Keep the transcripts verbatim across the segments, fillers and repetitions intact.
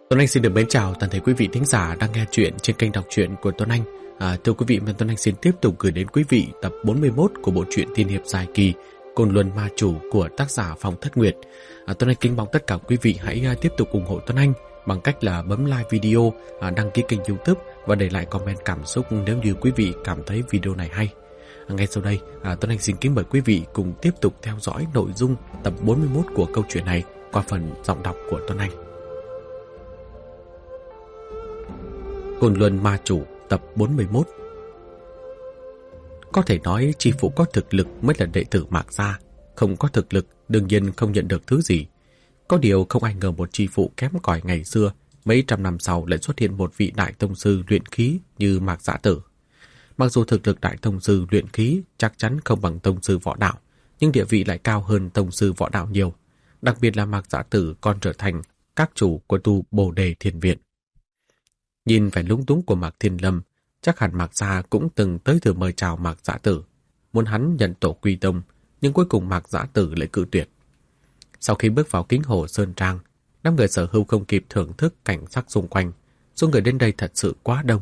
Tuấn Anh xin được mến chào toàn thể quý vị thính giả đang nghe chuyện trên kênh đọc truyện của Tuấn Anh. À, thưa quý vị, Tuấn Anh xin tiếp tục gửi đến quý vị tập bốn mươi mốt của bộ truyện tiên hiệp dài kỳ Côn Luân Ma Chủ của tác giả Phong Thất Nguyệt. À, Tuấn Anh kính mong tất cả quý vị hãy uh, tiếp tục ủng hộ Tuấn Anh bằng cách là bấm like video, uh, đăng ký kênh YouTube và để lại comment cảm xúc nếu như quý vị cảm thấy video này hay. À, ngay sau đây, uh, Tuấn Anh xin kính mời quý vị cùng tiếp tục theo dõi nội dung tập bốn mươi mốt của câu chuyện này qua phần giọng đọc của Tuấn Anh. Côn Luân Ma Chủ tập bốn mươi mốt. Có thể nói chi phụ có thực lực mới là đệ tử Mạc gia, không có thực lực đương nhiên không nhận được thứ gì. Có điều không ai ngờ một chi phụ kém cỏi ngày xưa, mấy trăm năm sau lại xuất hiện một vị đại tông sư luyện khí như Mạc Dã Tử. Mặc dù thực lực đại tông sư luyện khí chắc chắn không bằng tông sư võ đạo, nhưng địa vị lại cao hơn tông sư võ đạo nhiều. Đặc biệt là Mạc Dã Tử còn trở thành các chủ của tu Bồ Đề Thiền Viện. Nhìn vẻ lúng túng của Mạc Thiên Lâm, chắc hẳn Mạc gia cũng từng tới thử mời chào Mạc Dã Tử, muốn hắn nhận tổ quy tông, nhưng cuối cùng Mạc Dã Tử lại cự tuyệt. Sau khi bước vào Kính Hồ Sơn Trang, năm người Sở Hưu không kịp thưởng thức cảnh sắc xung quanh, số người đến đây thật sự quá đông.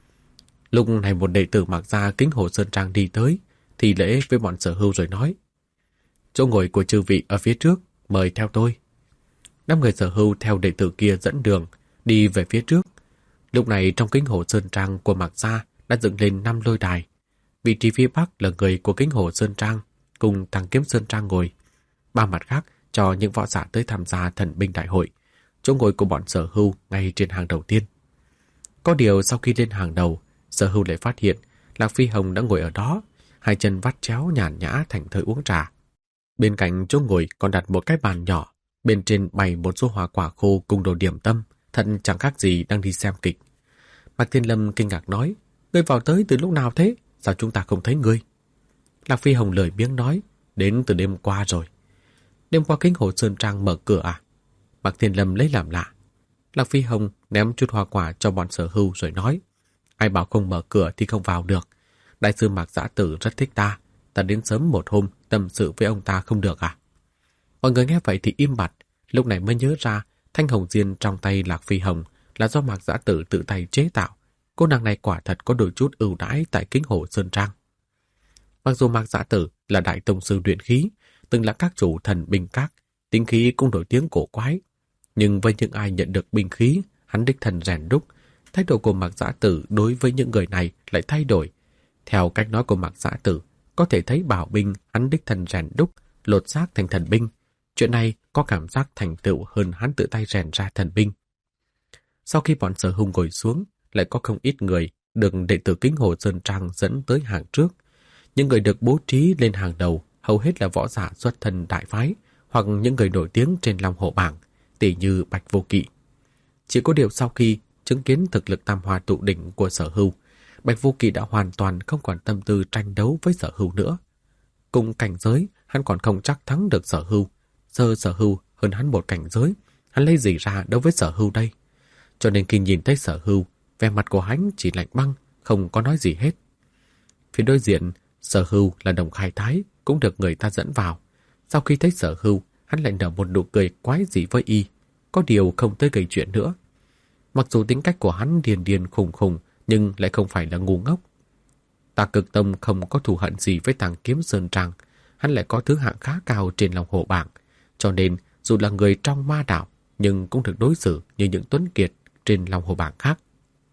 Lúc này một đệ tử Mạc gia Kính Hồ Sơn Trang đi tới, thì lễ với bọn Sở Hưu rồi nói: "Chỗ ngồi của chư vị ở phía trước, mời theo tôi." Năm người Sở Hưu theo đệ tử kia dẫn đường, đi về phía trước. Lúc này trong Kính Hồ Sơn Trang của Mạc gia đã dựng lên năm lôi đài. Vị trí phía bắc là người của Kính Hồ Sơn Trang cùng Thằng Kiếm Sơn Trang ngồi. Ba mặt khác cho những võ giả tới tham gia thần binh đại hội. Chỗ ngồi của bọn Sở Hưu ngay trên hàng đầu tiên. Có điều sau khi lên hàng đầu, Sở Hưu lại phát hiện Lạc Phi Hồng đã ngồi ở đó, hai chân vắt chéo nhàn nhã thành thơi uống trà. Bên cạnh chỗ ngồi còn đặt một cái bàn nhỏ, bên trên bày một số hoa quả khô cùng đồ điểm tâm, thật chẳng khác gì đang đi xem kịch. Mạc Thiên Lâm kinh ngạc nói: "Ngươi vào tới từ lúc nào thế? Sao chúng ta không thấy ngươi?" Lạc Phi Hồng lười biếng nói: "Đến từ đêm qua rồi." "Đêm qua Kính Hồ Sơn Trang mở cửa à?" Mạc Thiên Lâm lấy làm lạ. Lạc Phi Hồng ném chút hoa quả cho bọn Sở Hưu rồi nói: "Ai bảo không mở cửa thì không vào được. Đại sư Mạc Dã Tử rất thích ta, ta đến sớm một hôm tâm sự với ông ta không được à?" Mọi người nghe vậy thì im bặt, lúc này mới nhớ ra thanh hồng diên trong tay Lạc Phi Hồng là do Mạc Dã Tử tự tay chế tạo. Cô nàng này quả thật có đôi chút ưu đãi tại Kính Hồ Sơn Trang. Mặc dù Mạc Dã Tử là đại tông sư luyện khí, từng là các chủ thần binh các, tính khí cũng nổi tiếng cổ quái, nhưng với những ai nhận được binh khí, hắn đích thân rèn đúc, thái độ của Mạc Dã Tử đối với những người này lại thay đổi. Theo cách nói của Mạc Dã Tử, có thể thấy bảo binh hắn đích thân rèn đúc, lột xác thành thần binh. Chuyện này có cảm giác thành tựu hơn hắn tự tay rèn ra thần binh. Sau khi bọn Sở Hưu ngồi xuống, lại có không ít người được đệ tử Kính Hồ Sơn Trang dẫn tới hàng trước. Những người được bố trí lên hàng đầu hầu hết là võ giả xuất thân đại phái hoặc những người nổi tiếng trên Long Hổ bảng, tỷ như Bạch Vô Kỵ. Chỉ có điều sau khi chứng kiến thực lực tam hoa tụ đỉnh của Sở Hưu, Bạch Vô Kỵ đã hoàn toàn không còn tâm tư tranh đấu với Sở Hưu nữa. Cùng cảnh giới, hắn còn không chắc thắng được Sở Hưu. Giờ Sở Hưu hơn hắn một cảnh giới, hắn lấy gì ra đối với Sở Hưu đây? Cho nên khi nhìn thấy Sở Hưu, vẻ mặt của hắn chỉ lạnh băng, không có nói gì hết. Phía đối diện, Sở Hưu là Đồng Khai Thái, cũng được người ta dẫn vào. Sau khi thấy Sở Hưu, hắn lại nở một nụ cười quái dị với y, có điều không tới gây chuyện nữa. Mặc dù tính cách của hắn điên điên khùng khùng, nhưng lại không phải là ngu ngốc. Tà Cực Tông không có thù hận gì với Thằng Kiếm Sơn Trang, hắn lại có thứ hạng khá cao trên Long Hổ bảng, cho nên dù là người trong ma đạo, nhưng cũng được đối xử như những tuấn kiệt trên Long Hổ bảng khác.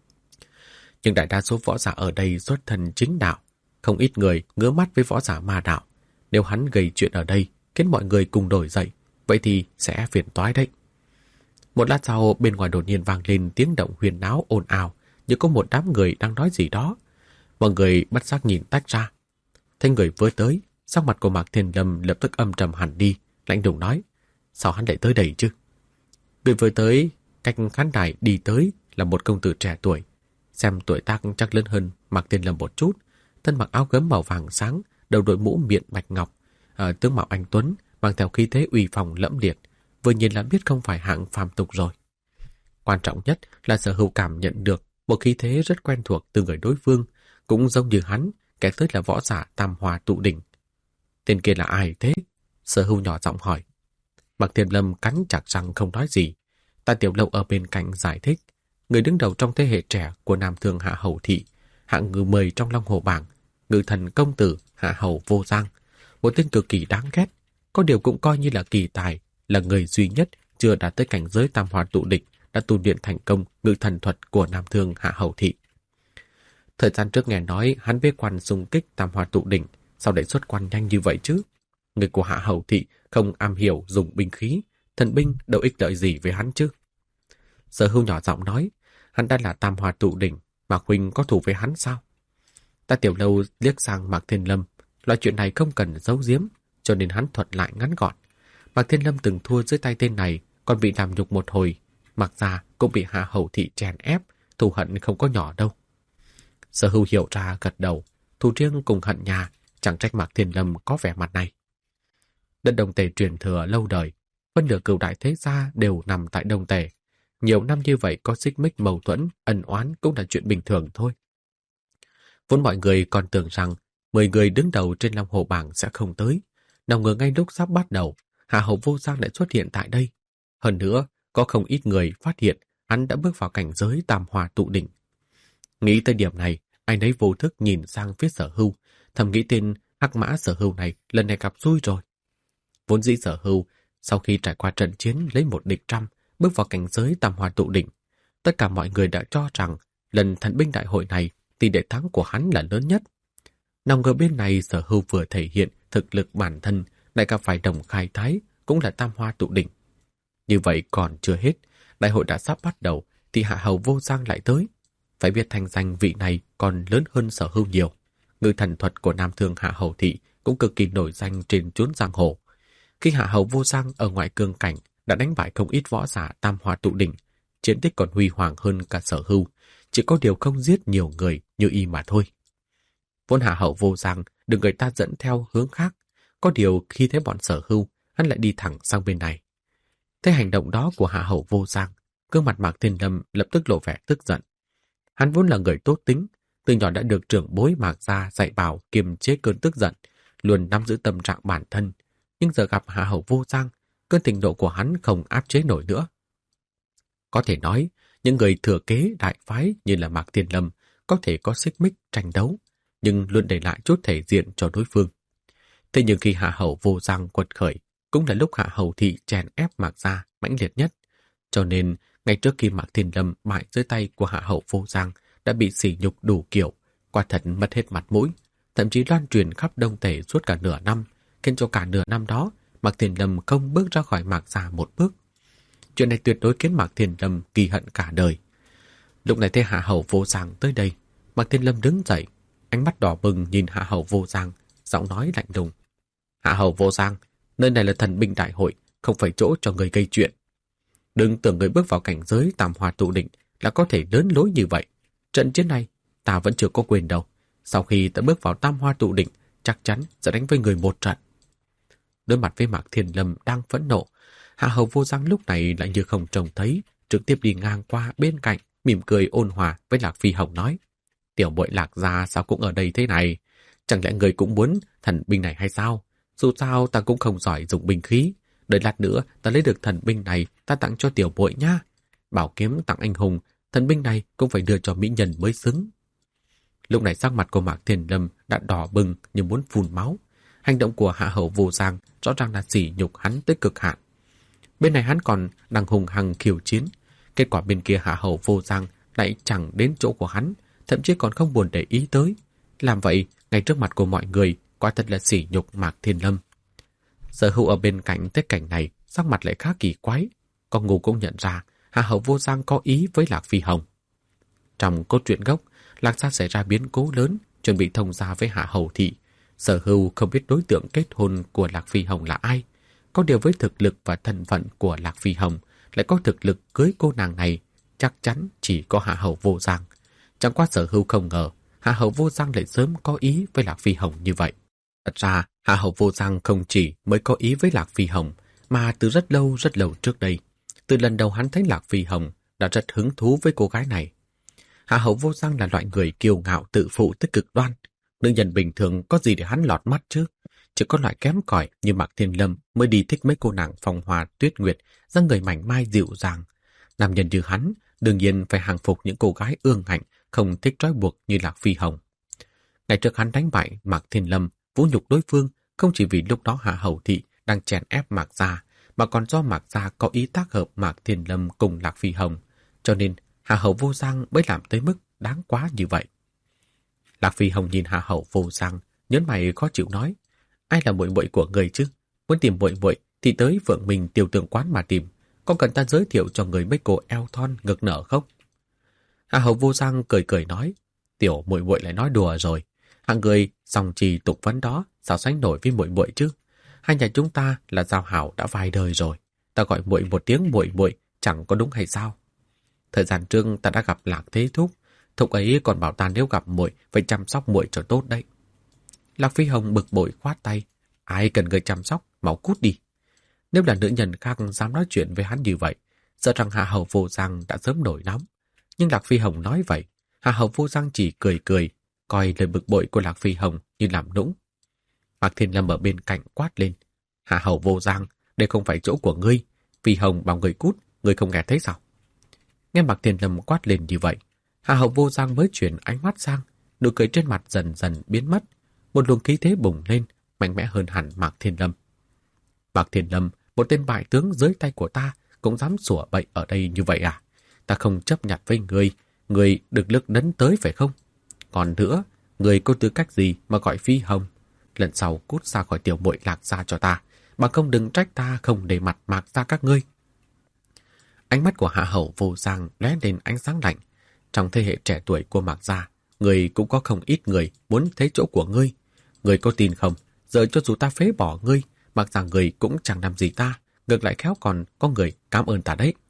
Nhưng đại đa số võ giả ở đây xuất thân chính đạo, không ít người ngứa mắt với võ giả ma đạo. Nếu hắn gây chuyện ở đây, khiến mọi người cùng đổi dậy, vậy thì sẽ phiền toái đấy. Một lát sau, bên ngoài đột nhiên vang lên tiếng động huyền náo ồn ào, như có một đám người đang nói gì đó. Mọi người bất giác nhìn tách ra. Thấy người vừa tới, sắc mặt của Mạc Thiên Lâm lập tức âm trầm hẳn đi, lạnh lùng nói: "Sao hắn lại tới đây chứ?" Người vừa tới, cách khán đài đi tới là một công tử trẻ tuổi, xem tuổi tác chắc lớn hơn Mạc Thiên Lâm một chút, thân mặc áo gấm màu vàng sáng, đầu đội mũ miệng bạch ngọc, à, tướng mạo anh tuấn, mang theo khí thế uy phong lẫm liệt, vừa nhìn là biết không phải hạng phàm tục rồi. Quan trọng nhất là Sở Hưu cảm nhận được một khí thế rất quen thuộc từ người đối phương, cũng giống như hắn, kẻ tới là võ giả tam hoa tụ đỉnh. Tên kia là ai thế? Sở Hưu nhỏ giọng hỏi. Mạc Thiên Lâm cắn chặt răng không nói gì. Tạ Tiểu Lâu ở bên cạnh giải thích, người đứng đầu trong thế hệ trẻ của Nam Thương Hạ Hầu Thị, hạng ngự mười trong Long Hồ bảng, ngự thần công tử Hạ Hầu Vô Giang, một tên cực kỳ đáng ghét, có điều cũng coi như là kỳ tài, là người duy nhất chưa đạt tới cảnh giới tam hoa tụ đỉnh đã tu luyện thành công ngự thần thuật của Nam Thương Hạ Hầu Thị. Thời gian trước nghe nói hắn bế quan xung kích tam hoa tụ đỉnh, sao để xuất quan nhanh như vậy chứ? Người của Hạ Hầu Thị không am hiểu dùng binh khí, thần binh đâu ích lợi gì với hắn chứ? Sở Hưu nhỏ giọng nói, hắn đã là tam hoa tụ đỉnh, Mạc huynh có thù với hắn sao? Tạ Tiểu Lâu liếc sang Mạc Thiên Lâm, loại chuyện này không cần giấu giếm, cho nên hắn thuật lại ngắn gọn. Mạc Thiên Lâm từng thua dưới tay tên này, còn bị làm nhục một hồi, Mạc gia cũng bị Hạ Hầu Thị chèn ép, thù hận không có nhỏ đâu. Sở Hưu hiểu ra gật đầu, thù riêng cùng hận nhà, chẳng trách Mạc Thiên Lâm có vẻ mặt này. Đất Đông Tề truyền thừa lâu đời, phân nửa cửu đại thế gia đều nằm tại Đông Tề. Nhiều năm như vậy có xích mích mâu thuẫn, ân oán cũng là chuyện bình thường thôi. Vốn mọi người còn tưởng rằng mười người đứng đầu trên Long Hồ bảng sẽ không tới. Nào ngờ ngay lúc sắp bắt đầu, Hạ Hầu Vô Giang lại xuất hiện tại đây. Hơn nữa, có không ít người phát hiện hắn đã bước vào cảnh giới tam hoa tụ đỉnh. Nghĩ tới điểm này, anh ấy vô thức nhìn sang phía Sở Hưu, thầm nghĩ tên hắc mã Sở Hưu này lần này gặp xui rồi. Vốn dĩ Sở Hưu, sau khi trải qua trận chiến lấy một địch trăm, bước vào cảnh giới tam hoa tụ đỉnh, tất cả mọi người đã cho rằng lần thần binh đại hội này tỷ lệ thắng của hắn là lớn nhất. Nào ngờ bên này Sở Hưu vừa thể hiện thực lực bản thân, lại gặp phải Đồng Khai Thái, cũng là tam hoa tụ đỉnh. Như vậy còn chưa hết, đại hội đã sắp bắt đầu thì Hạ Hầu Vô Giang lại tới. Phải biết thành danh vị này còn lớn hơn Sở Hưu nhiều. Ngự thần thuật của Nam Thương Hạ Hầu Thị cũng cực kỳ nổi danh trên chốn giang hồ. Khi Hạ Hầu Vô Giang ở ngoại cương cảnh đã đánh bại không ít võ giả tam hoa tụ đỉnh, chiến tích còn huy hoàng hơn cả Sở Hưu, chỉ có điều không giết nhiều người như y mà thôi. Vốn Hạ Hầu Vô Giang được người ta dẫn theo hướng khác, có điều khi thấy bọn Sở Hưu, hắn lại đi thẳng sang bên này. Thấy hành động đó của Hạ Hầu Vô Giang, gương mặt Mạc Thiên Lâm lập tức lộ vẻ tức giận. Hắn vốn là người tốt tính, từ nhỏ đã được trưởng bối Mạc gia dạy bảo kiềm chế cơn tức giận, luôn nắm giữ tâm trạng bản thân, nhưng giờ gặp Hạ Hầu Vô Giang, cơn thịnh nộ của hắn không áp chế nổi nữa. Có thể nói, những người thừa kế đại phái như là Mạc Thiên Lâm có thể có xích mích tranh đấu, nhưng luôn để lại chút thể diện cho đối phương. Thế nhưng khi Hạ Hầu Vô Giang quật khởi, cũng là lúc Hạ Hầu Thị chèn ép Mạc gia mãnh liệt nhất. Cho nên, ngay trước khi Mạc Thiên Lâm bại dưới tay của Hạ Hầu Vô Giang đã bị sỉ nhục đủ kiểu, quả thật mất hết mặt mũi, thậm chí loan truyền khắp Đông Tề suốt cả nửa năm, khiến cho cả nửa năm đó Mạc Thiên Lâm không bước ra khỏi Mạc gia một bước. Chuyện này tuyệt đối khiến Mạc Thiên Lâm kỳ hận cả đời. Lúc này thấy Hạ Hầu Vô Giang tới đây, Mạc Thiên Lâm đứng dậy, ánh mắt đỏ bừng nhìn Hạ Hầu Vô Giang, giọng nói lạnh lùng. Hạ Hầu Vô Giang, nơi này là thần binh đại hội, không phải chỗ cho người gây chuyện. Đừng tưởng người bước vào cảnh giới tam hoa tụ đỉnh là có thể lớn lối như vậy. Trận chiến này, ta vẫn chưa có quyền đâu. Sau khi ta bước vào tam hoa tụ đỉnh, chắc chắn sẽ đánh với người một trận. Đối mặt với Mạc Thiên Lâm đang phẫn nộ, Hạ Hầu Vô Giang lúc này lại như không trông thấy, trực tiếp đi ngang qua bên cạnh, mỉm cười ôn hòa với Lạc Phi Hồng nói. Tiểu bội Lạc gia sao cũng ở đây thế này? Chẳng lẽ người cũng muốn thần binh này hay sao? Dù sao ta cũng không giỏi dùng binh khí. Đợi lát nữa ta lấy được thần binh này ta tặng cho tiểu bội nha. Bảo kiếm tặng anh hùng, thần binh này cũng phải đưa cho mỹ nhân mới xứng. Lúc này sắc mặt của Mạc Thiên Lâm đã đỏ bừng như muốn phun máu. Hành động của Hạ Hầu Vô Giang rõ ràng là sỉ nhục hắn tới cực hạn. Bên này hắn còn đang hùng hăng khiêu chiến, kết quả bên kia Hạ Hầu Vô Giang lại chẳng đến chỗ của hắn, thậm chí còn không buồn để ý tới. Làm vậy ngay trước mặt của mọi người, quả thật là sỉ nhục Mạc Thiên Lâm. Sở Hữu ở bên cạnh thấy cảnh này, sắc mặt lại khá kỳ quái. Con ngu cũng nhận ra Hạ Hầu Vô Giang có ý với Lạc Phi Hồng. Trong cốt truyện gốc, Lạc gia xảy ra biến cố lớn, chuẩn bị thông gia với Hạ Hầu Thị. Sở Hữu không biết đối tượng kết hôn của Lạc Phi Hồng là ai. Có điều với thực lực và thân phận của Lạc Phi Hồng lại có thực lực cưới cô nàng này, chắc chắn chỉ có Hạ Hầu Vô Giang. Chẳng qua Sở Hữu không ngờ Hạ Hầu Vô Giang lại sớm có ý với Lạc Phi Hồng như vậy. Thật ra, Hạ Hầu Vô Giang không chỉ mới có ý với Lạc Phi Hồng, mà từ rất lâu rất lâu trước đây. Từ lần đầu hắn thấy Lạc Phi Hồng đã rất hứng thú với cô gái này. Hạ Hầu Vô Giang là loại người kiêu ngạo tự phụ tới cực đoan. Nữ nhân bình thường có gì để hắn lọt mắt chứ? Chỉ có loại kém cỏi như Mạc Thiên Lâm mới đi thích mấy cô nàng phong hoa tuyết nguyệt, dáng người mảnh mai dịu dàng. Nam nhân như hắn đương nhiên phải hàng phục những cô gái ương ngạnh, không thích trói buộc như Lạc Phi Hồng. Ngày trước hắn đánh bại Mạc Thiên Lâm, vũ nhục đối phương không chỉ vì lúc đó Hạ Hầu Thị đang chèn ép Mạc Gia, mà còn do Mạc Gia có ý tác hợp Mạc Thiên Lâm cùng Lạc Phi Hồng, cho nên Hạ Hầu Vô Giang mới làm tới mức đáng quá như vậy. Lạc Phi Hồng nhìn Hạ Hầu Vô Giang, nhớn mày khó chịu nói: ai là muội muội của người chứ? Muốn tìm muội muội thì tới Phượng Minh Tiêu Tường quán mà tìm. Có cần ta giới thiệu cho người mấy cô eo thon ngực nở không? Hạ Hầu Vô Giang cười cười nói: tiểu muội muội lại nói đùa rồi. Hạng người song trì tục vấn đó sao sánh nổi với muội muội chứ? Hai nhà chúng ta là giao hảo đã vài đời rồi. Ta gọi muội một tiếng muội muội chẳng có đúng hay sao? Thời gian trước ta đã gặp Lạc Thế Thúc, thúc ấy còn bảo ta nếu gặp muội phải chăm sóc muội cho tốt đấy. Lạc Phi Hồng bực bội khoát tay: ai cần người chăm sóc, mau cút đi. Nếu là nữ nhân khác dám nói chuyện với hắn như vậy, sợ rằng Hạ Hầu Vô Giang đã sớm nổi nóng. Nhưng Lạc Phi Hồng nói vậy, Hạ Hầu Vô Giang chỉ cười cười, coi lời bực bội của Lạc Phi Hồng như làm nũng. Mạc Thiên Lâm ở bên cạnh quát lên: Hạ Hầu Vô Giang, đây không phải chỗ của ngươi. Phi Hồng bảo người cút, ngươi không nghe thấy sao? Nghe Mạc Thiên Lâm quát lên như vậy, Hạ Hầu Vô Giang mới chuyển ánh mắt sang, nụ cười trên mặt dần dần biến mất, một luồng khí thế bùng lên, mạnh mẽ hơn hẳn Mạc Thiên Lâm. Mạc Thiên Lâm, một tên bại tướng dưới tay của ta, cũng dám sủa bậy ở đây như vậy à? Ta không chấp nhận với ngươi, ngươi được lực đấn tới phải không? Còn nữa, ngươi có tư cách gì mà gọi Phi Hồng? Lần sau cút ra khỏi tiểu muội Lạc gia cho ta, bằng không đừng trách ta không để mặt Mạc gia các ngươi. Ánh mắt của Hạ Hầu Vô Giang lóe lên ánh sáng lạnh. Trong thế hệ trẻ tuổi của Mạc gia, ngươi cũng có không ít người muốn thấy chỗ của ngươi. Ngươi có tin không? Giờ cho dù ta phế bỏ ngươi, Mạc gia ngươi cũng chẳng làm gì ta, ngược lại khéo còn có người cảm ơn ta đấy.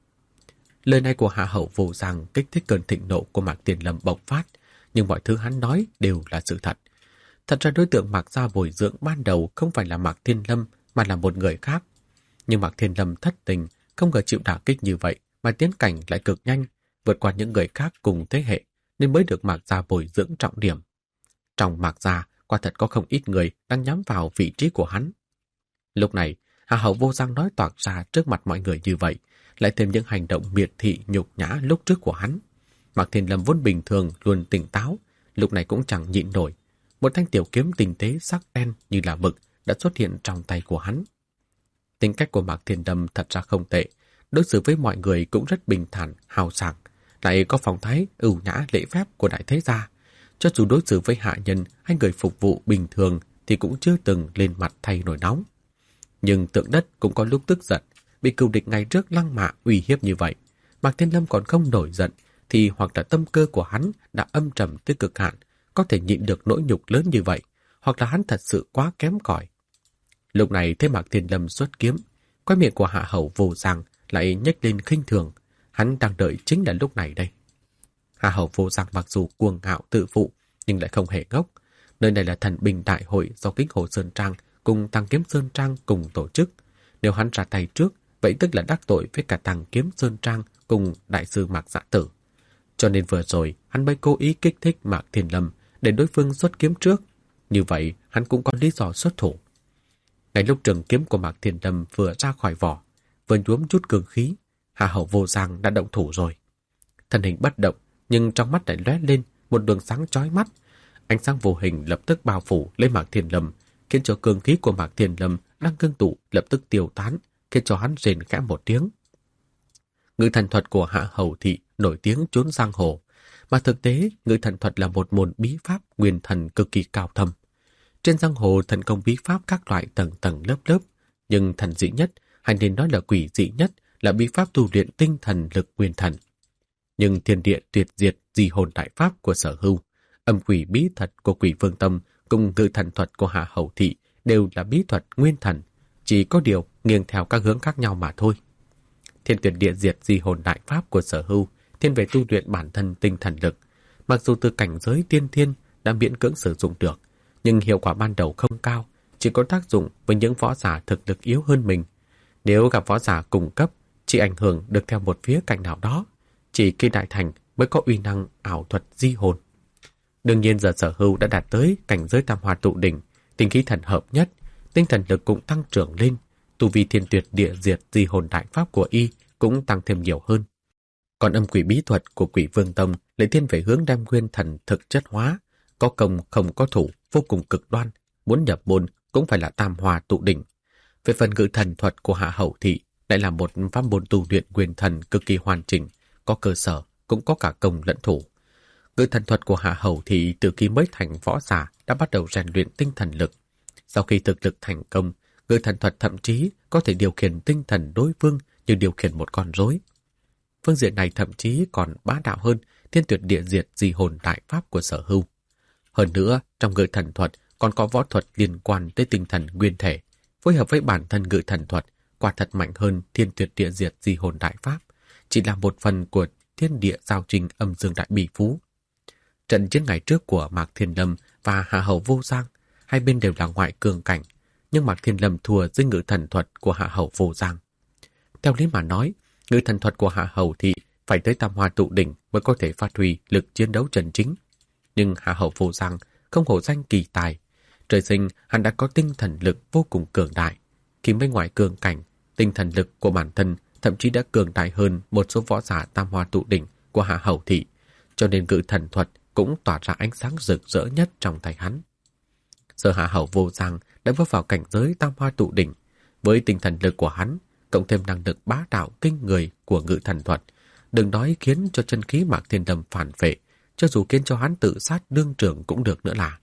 Lời này của Hạ Hầu Vô Giang kích thích cơn thịnh nộ của Mạc Thiên Lâm bộc phát, nhưng mọi thứ hắn nói đều là sự thật. Thật ra đối tượng Mạc gia bồi dưỡng ban đầu không phải là Mạc Thiên Lâm mà là một người khác. Nhưng Mạc Thiên Lâm thất tình, không ngờ chịu đả kích như vậy mà tiến cảnh lại cực nhanh, vượt qua những người khác cùng thế hệ, nên mới được Mạc gia bồi dưỡng trọng điểm. Trong Mạc gia, quả thật có không ít người đang nhắm vào vị trí của hắn. Lúc này, Hạ Hầu Vô Giang nói toạc ra trước mặt mọi người như vậy, lại thêm những hành động miệt thị nhục nhã lúc trước của hắn. Mạc Thiên Lâm vốn bình thường luôn tỉnh táo, lúc này cũng chẳng nhịn nổi. Một thanh tiểu kiếm tinh tế sắc đen như là mực đã xuất hiện trong tay của hắn. Tính cách của Mạc Thiên Lâm thật ra không tệ, đối xử với mọi người cũng rất bình thản, hào sảng, lại có phong thái ưu nhã lễ phép của đại thế gia. Cho dù đối xử với hạ nhân hay người phục vụ bình thường thì cũng chưa từng lên mặt thay nổi nóng. Nhưng Tượng Đất cũng có lúc tức giận, bị cừu địch ngày trước lăng mạ uy hiếp như vậy. Mạc Thiên Lâm còn không nổi giận thì hoặc là tâm cơ của hắn đã âm trầm tới cực hạn, có thể nhịn được nỗi nhục lớn như vậy, hoặc là hắn thật sự quá kém cỏi. Lúc này thấy Mạc Thiên Lâm xuất kiếm, quai miệng của Hạ Hầu Vô Giang lại nhếch lên khinh thường, hắn đang đợi chính là lúc này đây. Hạ Hầu Vô Giang mặc dù cuồng ngạo tự phụ nhưng lại không hề ngốc. Nơi này là Thần Binh Đại hội do Kính Hồ Sơn Trang cùng Tăng Kiếm Sơn Trang cùng tổ chức. Nếu hắn ra tay trước, vậy tức là đắc tội với cả Tăng Kiếm Sơn Trang cùng Đại sư Mạc Dạ Tử. Cho nên vừa rồi hắn mới cố ý kích thích Mạc Thiên Lâm để đối phương xuất kiếm trước. Như vậy hắn cũng có lý do xuất thủ. Ngay lúc trường kiếm của Mạc Thiên Lâm vừa ra khỏi vỏ, vừa nhuốm chút cường khí, Hạ Hầu Vô Giang đã động thủ rồi. Thân hình bất động, nhưng trong mắt lại lóe lên một đường sáng chói mắt. Ánh sáng vô hình lập tức bao phủ lấy Mạc Thiên Lâm, khiến cho cường khí của Mạc Thiên Lâm đang ngưng tụ lập tức tiêu tán, khiến cho hắn rền khẽ một tiếng. Ngự thần thuật của Hạ Hầu Thị nổi tiếng chốn giang hồ, mà thực tế ngự thần thuật là một môn bí pháp nguyên thần cực kỳ cao thâm. Trên giang hồ thần công bí pháp các loại tầng tầng lớp lớp, nhưng thần dị nhất, hay nên nói là quỷ dị nhất, là bí pháp tu luyện tinh thần lực nguyên thần. Nhưng thiên địa tuyệt diệt di hồn đại pháp của Sở Hưu, âm quỷ bí thuật của Quỷ Vương Tâm cùng ngự thần thuật của Hạ Hầu Thị đều là bí thuật nguyên thần, chỉ có điều nghiêng theo các hướng khác nhau mà thôi. Thiên tuyệt địa diệt di hồn đại pháp của Sở Hưu thiên về tu luyện bản thân tinh thần lực, mặc dù từ cảnh giới tiên thiên đã miễn cưỡng sử dụng được, nhưng hiệu quả ban đầu không cao, chỉ có tác dụng với những võ giả thực lực yếu hơn mình. Nếu gặp võ giả cùng cấp, chỉ ảnh hưởng được theo một phía cạnh nào đó, chỉ khi đại thành mới có uy năng ảo thuật di hồn. Đương nhiên giờ Sở Hưu đã đạt tới cảnh giới tam hoa tụ đỉnh, tinh khí thần hợp nhất, tinh thần lực cũng tăng trưởng lên, tu vi thiên tuyệt địa diệt di hồn đại pháp của y cũng tăng thêm nhiều hơn. Còn âm quỷ bí thuật của Quỷ Vương Tông lại thiên về hướng đem nguyên thần thực chất hóa, có công không có thủ, vô cùng cực đoan, muốn nhập môn cũng phải là tam hòa tụ đỉnh. Về phần ngự thần thuật của Hạ Hầu Thị lại là một pháp môn tu luyện nguyên thần cực kỳ hoàn chỉnh, có cơ sở, cũng có cả công lẫn thủ. Ngự thần thuật của Hạ Hầu Thị từ khi mới thành võ giả đã bắt đầu rèn luyện tinh thần lực. Sau khi thực lực thành công, ngự thần thuật thậm chí có thể điều khiển tinh thần đối phương như điều khiển một con rối. Phương diện này thậm chí còn bá đạo hơn thiên tuyệt địa diệt di hồn đại pháp của Sở Hưu. Hơn nữa, trong ngự thần thuật còn có võ thuật liên quan tới tinh thần nguyên thể, phối hợp với bản thân ngự thần thuật, quả thật mạnh hơn thiên tuyệt địa diệt di hồn đại pháp, chỉ là một phần của thiên địa giao trình âm dương đại bỉ phú. Trận chiến ngày trước của Mạc Thiên Lâm và Hạ Hầu Vô Giang, hai bên đều là ngoại cường cảnh, nhưng Mạc Thiên Lâm thua dưới ngự thần thuật của Hạ Hầu Vô Giang. Theo lý mà nói, ngự thần thuật của Hạ Hầu thì phải tới tam hoa tụ đỉnh mới có thể phát huy lực chiến đấu chân chính. Nhưng Hạ Hầu Vô Giang không hổ danh kỳ tài. Trời sinh hắn đã có tinh thần lực vô cùng cường đại. Khi bên ngoài cường cảnh, tinh thần lực của bản thân thậm chí đã cường đại hơn một số võ giả tam hoa tụ đỉnh của Hạ Hầu Thị, cho nên ngự thần thuật cũng tỏa ra ánh sáng rực rỡ nhất trong tay hắn. Giờ Hạ Hầu Vô Giang đã bước vào cảnh giới tam hoa tụ đỉnh, với tinh thần lực của hắn cộng thêm năng lực bá đạo kinh người của ngự thần thuật, đừng nói khiến cho chân khí Mạc Thiên Lâm phản phệ, cho dù khiến cho hắn tự sát đương trường cũng được nữa là.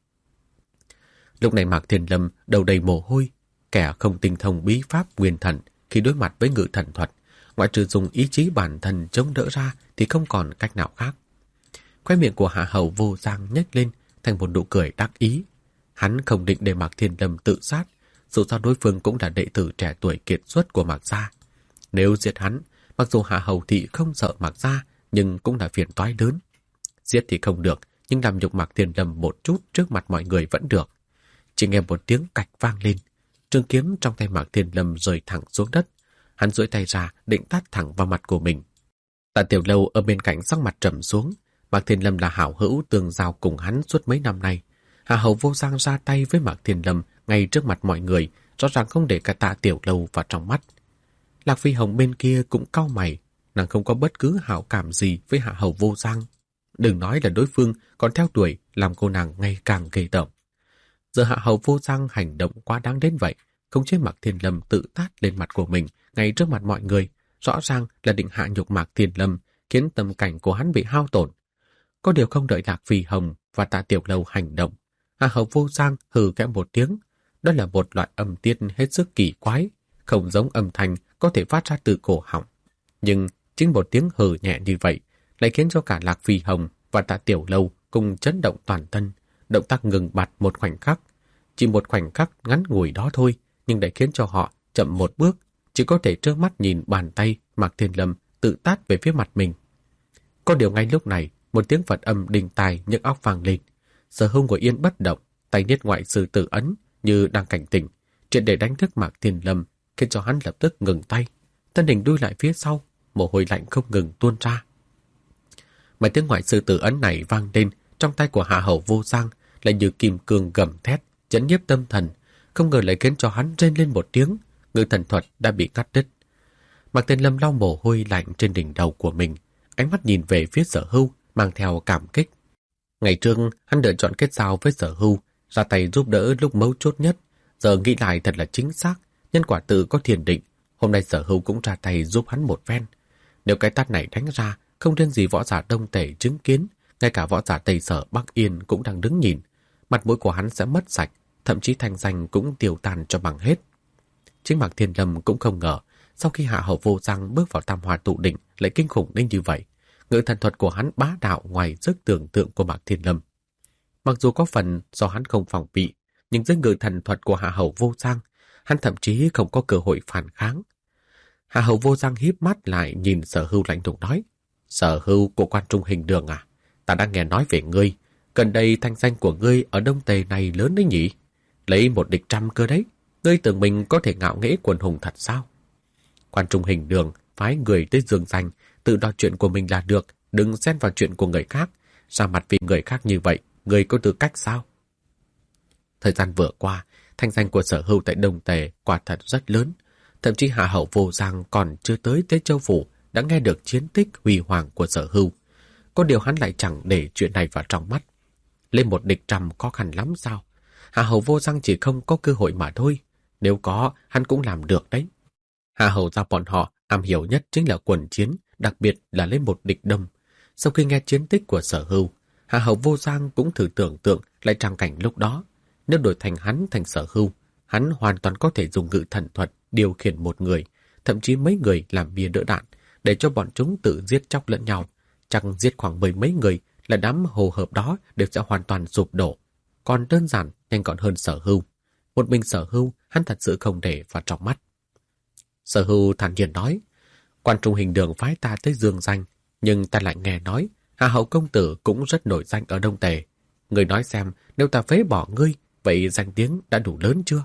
Lúc này Mạc Thiên Lâm đầu đầy mồ hôi, kẻ không tinh thông bí pháp nguyên thần khi đối mặt với ngự thần thuật, ngoại trừ dùng ý chí bản thân chống đỡ ra thì không còn cách nào khác. Khóe miệng của Hạ Hầu Vô Giang nhếch lên thành một nụ cười đắc ý. Hắn không định để Mạc Thiên Lâm tự sát, dù sao đối phương cũng là đệ tử trẻ tuổi kiệt xuất của Mạc gia. Nếu giết hắn, mặc dù Hạ Hầu Thị không sợ Mạc gia, nhưng cũng là phiền toái lớn. Giết thì không được, nhưng làm nhục Mạc Thiên Lâm một chút trước mặt mọi người vẫn được. Chỉ nghe một tiếng cạch vang lên, trường kiếm trong tay Mạc Thiên Lâm rơi thẳng xuống đất. Hắn duỗi tay ra định tát thẳng vào mặt của mình. Tạ Tiểu Lâu ở bên cạnh sắc mặt trầm xuống. Mạc Thiên Lâm là hảo hữu tương giao cùng hắn suốt mấy năm nay. Hạ Hầu Vô Giang ra tay với Mạc Thiên Lâm ngay trước mặt mọi người, rõ ràng không để cả Tạ Tiểu Lâu vào trong mắt. Lạc Phi Hồng bên kia cũng cau mày, nàng không có bất cứ hảo cảm gì với Hạ Hầu Vô Giang. Đừng nói là đối phương còn theo đuổi, làm cô nàng ngày càng ghê tởm. Giờ Hạ Hầu Vô Giang hành động quá đáng đến vậy, không chế Mạc Thiên Lâm tự tát lên mặt của mình ngay trước mặt mọi người, rõ ràng là định hạ nhục Mạc Thiên Lâm, khiến tâm cảnh của hắn bị hao tổn. Có điều không đợi Lạc Phi Hồng và Tạ Tiểu Lâu hành động, Hạ Hầu Vô Giang hừ kẽ một tiếng. Đó là một loại âm tiết hết sức kỳ quái, không giống âm thanh có thể phát ra từ cổ họng. Nhưng chính một tiếng hừ nhẹ như vậy lại khiến cho cả Lạc Phi Hồng và Tạ Tiểu Lâu cùng chấn động toàn thân, động tác ngừng bặt một khoảnh khắc. Chỉ một khoảnh khắc ngắn ngủi đó thôi, nhưng lại khiến cho họ chậm một bước, chỉ có thể trơ mắt nhìn bàn tay Mạc Thiên Lâm tự tát về phía mặt mình. Có điều ngay lúc này, một tiếng Phật âm đình tài nhức óc vang lên. Sở Hưu ngồi yên bất động, tay niết ngoại sư tử ấn như đang cảnh tỉnh, triệt để đánh thức Mạc Thiên Lâm, khiến cho hắn lập tức ngừng tay, thân hình đuôi lại phía sau, mồ hôi lạnh không ngừng tuôn ra. Mấy tiếng ngoại sư tử ấn này vang lên trong tay của Hạ Hầu Vô Giang lại như kim cương gầm thét, chấn nhiếp tâm thần, không ngờ lại khiến cho hắn rên lên một tiếng, ngự thần thuật đã bị cắt đứt. Mạc Thiên Lâm lau mồ hôi lạnh trên đỉnh đầu của mình, ánh mắt nhìn về phía Sở Hưu mang theo cảm kích. Ngày trước hắn lựa chọn kết giao với Sở Hưu, ra tay giúp đỡ lúc mấu chốt nhất, giờ nghĩ lại thật là chính xác, nhân quả tự có thiền định, hôm nay Sở Hưu cũng ra tay giúp hắn một phen. Nếu cái tát này đánh ra, không riêng gì võ giả Đông Tể chứng kiến, ngay cả võ giả Tây Sở Bắc Yên cũng đang đứng nhìn, mặt mũi của hắn sẽ mất sạch, thậm chí thanh danh cũng tiêu tan cho bằng hết. Chính Mạc Thiên Lâm cũng không ngờ, sau khi Hạ Hầu Vô Giang bước vào tam hoa tụ đỉnh lại kinh khủng đến như vậy. Ngự thần thuật của hắn bá đạo ngoài sức tưởng tượng của Mạc Thiên Lâm. Mặc dù có phần do hắn không phòng bị, nhưng dưới ngự thần thuật của Hạ Hầu Vô Giang, hắn thậm chí không có cơ hội phản kháng. Hạ Hầu Vô Giang híp mắt lại nhìn Sở Hưu lạnh lùng nói: Sở Hưu của Quan Trung Hình Đường à, ta đã nghe nói về ngươi, gần đây thanh danh của ngươi ở Đông Tề này lớn đấy nhỉ? Lấy một địch trăm cơ đấy, ngươi tưởng mình có thể ngạo nghễ quần hùng thật sao? Quan Trung Hình Đường phái người tới giường danh, tự đo chuyện của mình là được, đừng xen vào chuyện của người khác, ra mặt vì người khác như vậy, người có tư cách sao? Thời gian vừa qua, thanh danh của Sở Hưu tại Đông Tề quả thật rất lớn, thậm chí Hạ Hầu Vô Giang còn chưa tới Tế Châu Phủ đã nghe được chiến tích huy hoàng của Sở Hưu. Có điều hắn lại chẳng để chuyện này vào trong mắt. Lên một địch trăm khó khăn lắm sao? Hạ Hầu Vô Giang chỉ không có cơ hội mà thôi. Nếu có, hắn cũng làm được đấy. Hạ Hầu gia bọn họ am hiểu nhất chính là quần chiến, đặc biệt là lên một địch đông. Sau khi nghe chiến tích của Sở Hưu, Hạ Hầu Vô Giang cũng thử tưởng tượng lại trang cảnh lúc đó. Nếu đổi thành hắn thành Sở Hưu, hắn hoàn toàn có thể dùng ngự thần thuật điều khiển một người, thậm chí mấy người làm bia đỡ đạn, để cho bọn chúng tự giết chóc lẫn nhau. Chắc giết khoảng mười mấy người là đám hồ hợp đó đều sẽ hoàn toàn sụp đổ. Còn đơn giản, nhanh gọn hơn Sở Hưu. Một mình Sở Hưu, hắn thật sự không để vào trong mắt. Sở Hưu thản nhiên nói, quan trung hình đường phái ta tới dương danh, nhưng ta lại nghe nói Hạ Hầu công tử cũng rất nổi danh ở Đông Tề. Người nói xem, nếu ta phế bỏ ngươi, vậy danh tiếng đã đủ lớn chưa?